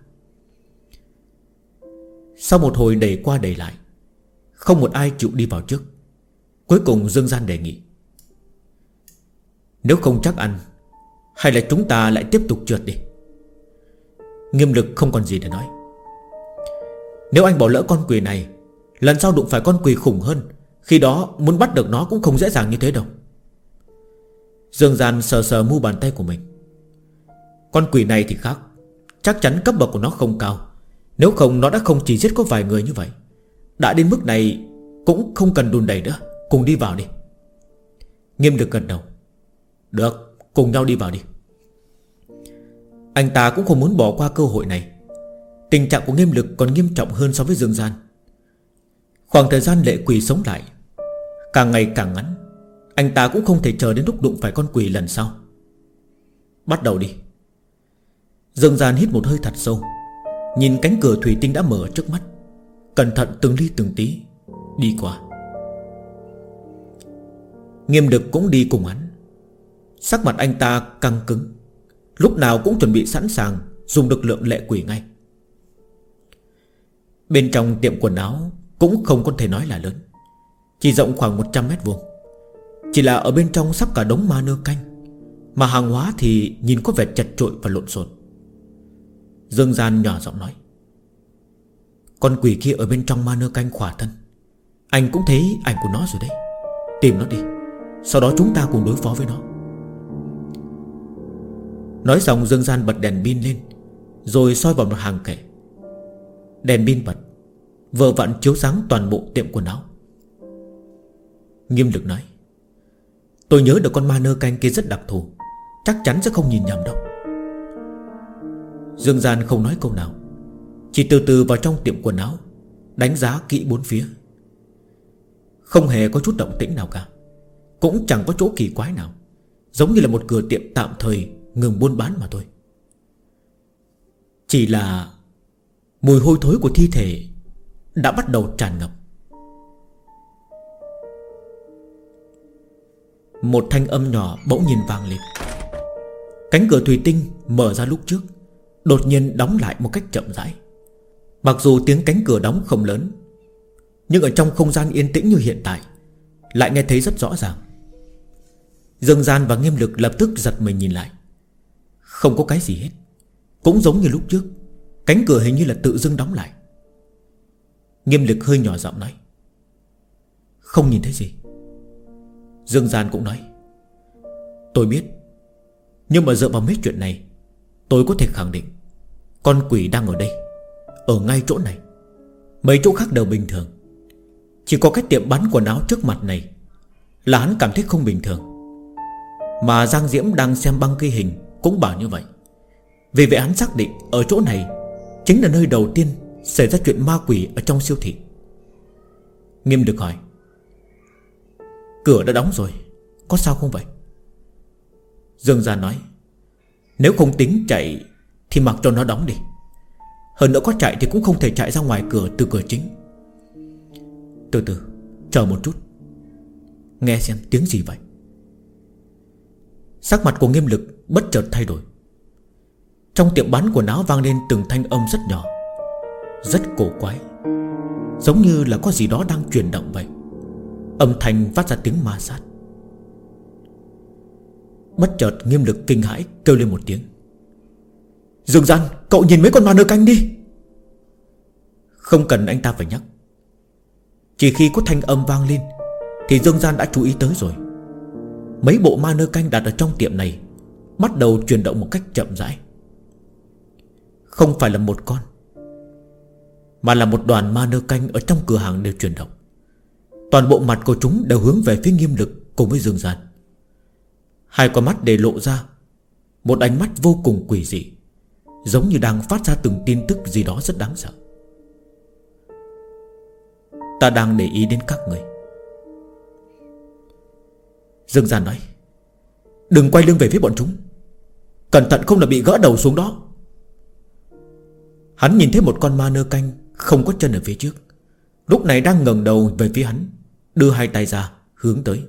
Sau một hồi đẩy qua đẩy lại, không một ai chịu đi vào trước. Cuối cùng Dương Gian đề nghị: Nếu không chắc ăn, hay là chúng ta lại tiếp tục trượt đi. Nghiêm Lực không còn gì để nói. Nếu anh bỏ lỡ con quỷ này, lần sau đụng phải con quỷ khủng hơn, khi đó muốn bắt được nó cũng không dễ dàng như thế đâu. Dương Gian sờ sờ mu bàn tay của mình. Con quỷ này thì khác, chắc chắn cấp bậc của nó không cao. Nếu không nó đã không chỉ giết có vài người như vậy. Đã đến mức này cũng không cần đùn đẩy nữa, cùng đi vào đi. Nghiêm Lực gật đầu: Được, cùng nhau đi vào đi. Anh ta cũng không muốn bỏ qua cơ hội này. Tình trạng của Nghiêm Lực còn nghiêm trọng hơn so với Dương Gian. Khoảng thời gian lệ quỷ sống lại càng ngày càng ngắn. Anh ta cũng không thể chờ đến lúc đụng phải con quỷ lần sau. Bắt đầu đi. Dương Gian hít một hơi thật sâu, nhìn cánh cửa thủy tinh đã mở trước mắt, cẩn thận từng ly từng tí đi qua. Nghiêm Lực cũng đi cùng hắn. Sắc mặt anh ta căng cứng, lúc nào cũng chuẩn bị sẵn sàng dùng lực lượng lệ quỷ ngay. Bên trong tiệm quần áo cũng không có thể nói là lớn, chỉ rộng khoảng 100 mét vuông. Chỉ là ở bên trong sắp cả đống ma nơ canh, mà hàng hóa thì nhìn có vẻ chật chội và lộn xộn. Dương Gian nhỏ giọng nói: Con quỷ kia ở bên trong ma nơ canh khỏa thân. Anh cũng thấy ảnh của nó rồi đấy. Tìm nó đi, sau đó chúng ta cùng đối phó với nó. Nói xong Dương Gian bật đèn pin lên, rồi soi vào một hàng kệ. Đèn pin bật, vừa vặn chiếu sáng toàn bộ tiệm quần áo. Nghiêm Lực nói: Tôi nhớ được con ma nơ canh kia rất đặc thù, chắc chắn sẽ không nhìn nhầm đâu. Dương Gian không nói câu nào, chỉ từ từ vào trong tiệm quần áo, đánh giá kỹ bốn phía. Không hề có chút động tĩnh nào cả, cũng chẳng có chỗ kỳ quái nào, giống như là một cửa tiệm tạm thời ngừng buôn bán mà thôi. Chỉ là mùi hôi thối của thi thể đã bắt đầu tràn ngập. Một thanh âm nhỏ bỗng nhiên vang lên. Cánh cửa thủy tinh mở ra lúc trước đột nhiên đóng lại một cách chậm rãi. Mặc dù tiếng cánh cửa đóng không lớn, nhưng ở trong không gian yên tĩnh như hiện tại lại nghe thấy rất rõ ràng. Dương Gian và Nghiêm Lực lập tức giật mình nhìn lại. Không có cái gì hết, cũng giống như lúc trước, cánh cửa hình như là tự dưng đóng lại. Nghiêm Lực hơi nhỏ giọng nói: Không nhìn thấy gì. Dương Gian cũng nói: Tôi biết, nhưng mà dựa vào mấy chuyện này, tôi có thể khẳng định con quỷ đang ở đây, ở ngay chỗ này. Mấy chỗ khác đều bình thường, chỉ có cái tiệm bán quần áo trước mặt này là hắn cảm thấy không bình thường. Mà Giang Diễm đang xem băng ghi hình cũng bảo như vậy. Vì vậy hắn xác định ở chỗ này chính là nơi đầu tiên xảy ra chuyện ma quỷ ở trong siêu thị. Nghiêm Lực hỏi: cửa đã đóng rồi, có sao không vậy? Dương Gian nói: nếu không tính chạy thì mặc cho nó đóng đi. Hơn nữa có chạy thì cũng không thể chạy ra ngoài cửa từ cửa chính. Từ từ, chờ một chút, nghe xem tiếng gì vậy. Sắc mặt của Nghiêm Lực bất chợt thay đổi. Trong tiệm bán quần áo vang lên từng thanh âm rất nhỏ, rất cổ quái, giống như là có gì đó đang chuyển động vậy. Âm thanh phát ra tiếng ma sát. Bất chợt Nghiêm Lực kinh hãi kêu lên một tiếng: Dương Gian, cậu nhìn mấy con ma nơ canh đi. Không cần anh ta phải nhắc, chỉ khi có thanh âm vang lên thì Dương Gian đã chú ý tới rồi. Mấy bộ ma nơ canh đặt ở trong tiệm này bắt đầu chuyển động một cách chậm rãi. Không phải là một con, mà là một đoàn ma nơ canh ở trong cửa hàng đều chuyển động. Toàn bộ mặt của chúng đều hướng về phía Nghiêm Lực cùng với Dương Gian. Hai con mắt để lộ ra một ánh mắt vô cùng quỷ dị, giống như đang phát ra từng tin tức gì đó rất đáng sợ. Ta đang để ý đến các người. Dương Gian nói: đừng quay lưng về phía bọn chúng, cẩn thận không là bị gỡ đầu xuống đó. Hắn nhìn thấy một con ma nơ canh không có chân ở phía trước, lúc này đang ngẩng đầu về phía hắn, đưa hai tay ra hướng tới.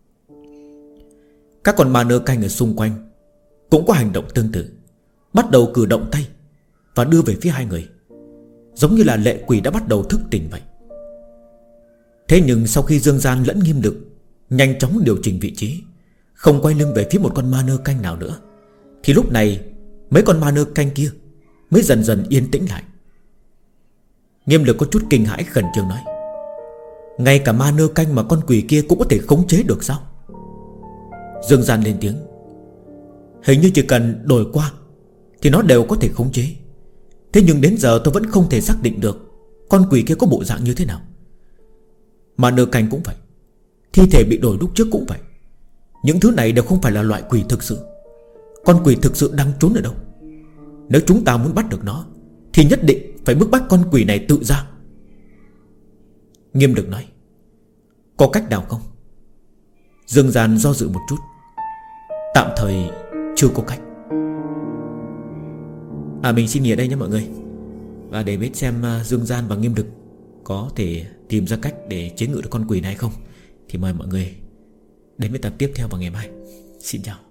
Các con ma nơ canh ở xung quanh cũng có hành động tương tự, bắt đầu cử động tay và đưa về phía hai người, giống như là lệ quỷ đã bắt đầu thức tỉnh vậy. Thế nhưng sau khi Dương Gian lẫn Nghiêm Lực nhanh chóng điều chỉnh vị trí, không quay lưng về phía một con ma nơ canh nào nữa, thì lúc này mấy con ma nơ canh kia mới dần dần yên tĩnh lại. Nghiêm Lực có chút kinh hãi khẩn trương nói: ngay cả ma nơ canh mà con quỷ kia cũng có thể khống chế được sao? Dương Gian lên tiếng: hình như chỉ cần đổi qua thì nó đều có thể khống chế. Thế nhưng đến giờ tôi vẫn không thể xác định được con quỷ kia có bộ dạng như thế nào. Ma nơ canh cũng vậy, thi thể bị đổi lúc trước cũng vậy. Những thứ này đều không phải là loại quỷ thực sự. Con quỷ thực sự đang trốn ở đâu? Nếu chúng ta muốn bắt được nó thì nhất định phải bức bách con quỷ này tự ra. Nghiêm Lực nói: có cách nào không? Dương Gian do dự một chút: tạm thời chưa có cách. Mình xin nghỉ ở đây nhé mọi người. Và để biết xem Dương Gian và Nghiêm Lực có thể tìm ra cách để chế ngự được con quỷ này không, thì mời mọi người đến với tập tiếp theo vào ngày mai. Xin chào.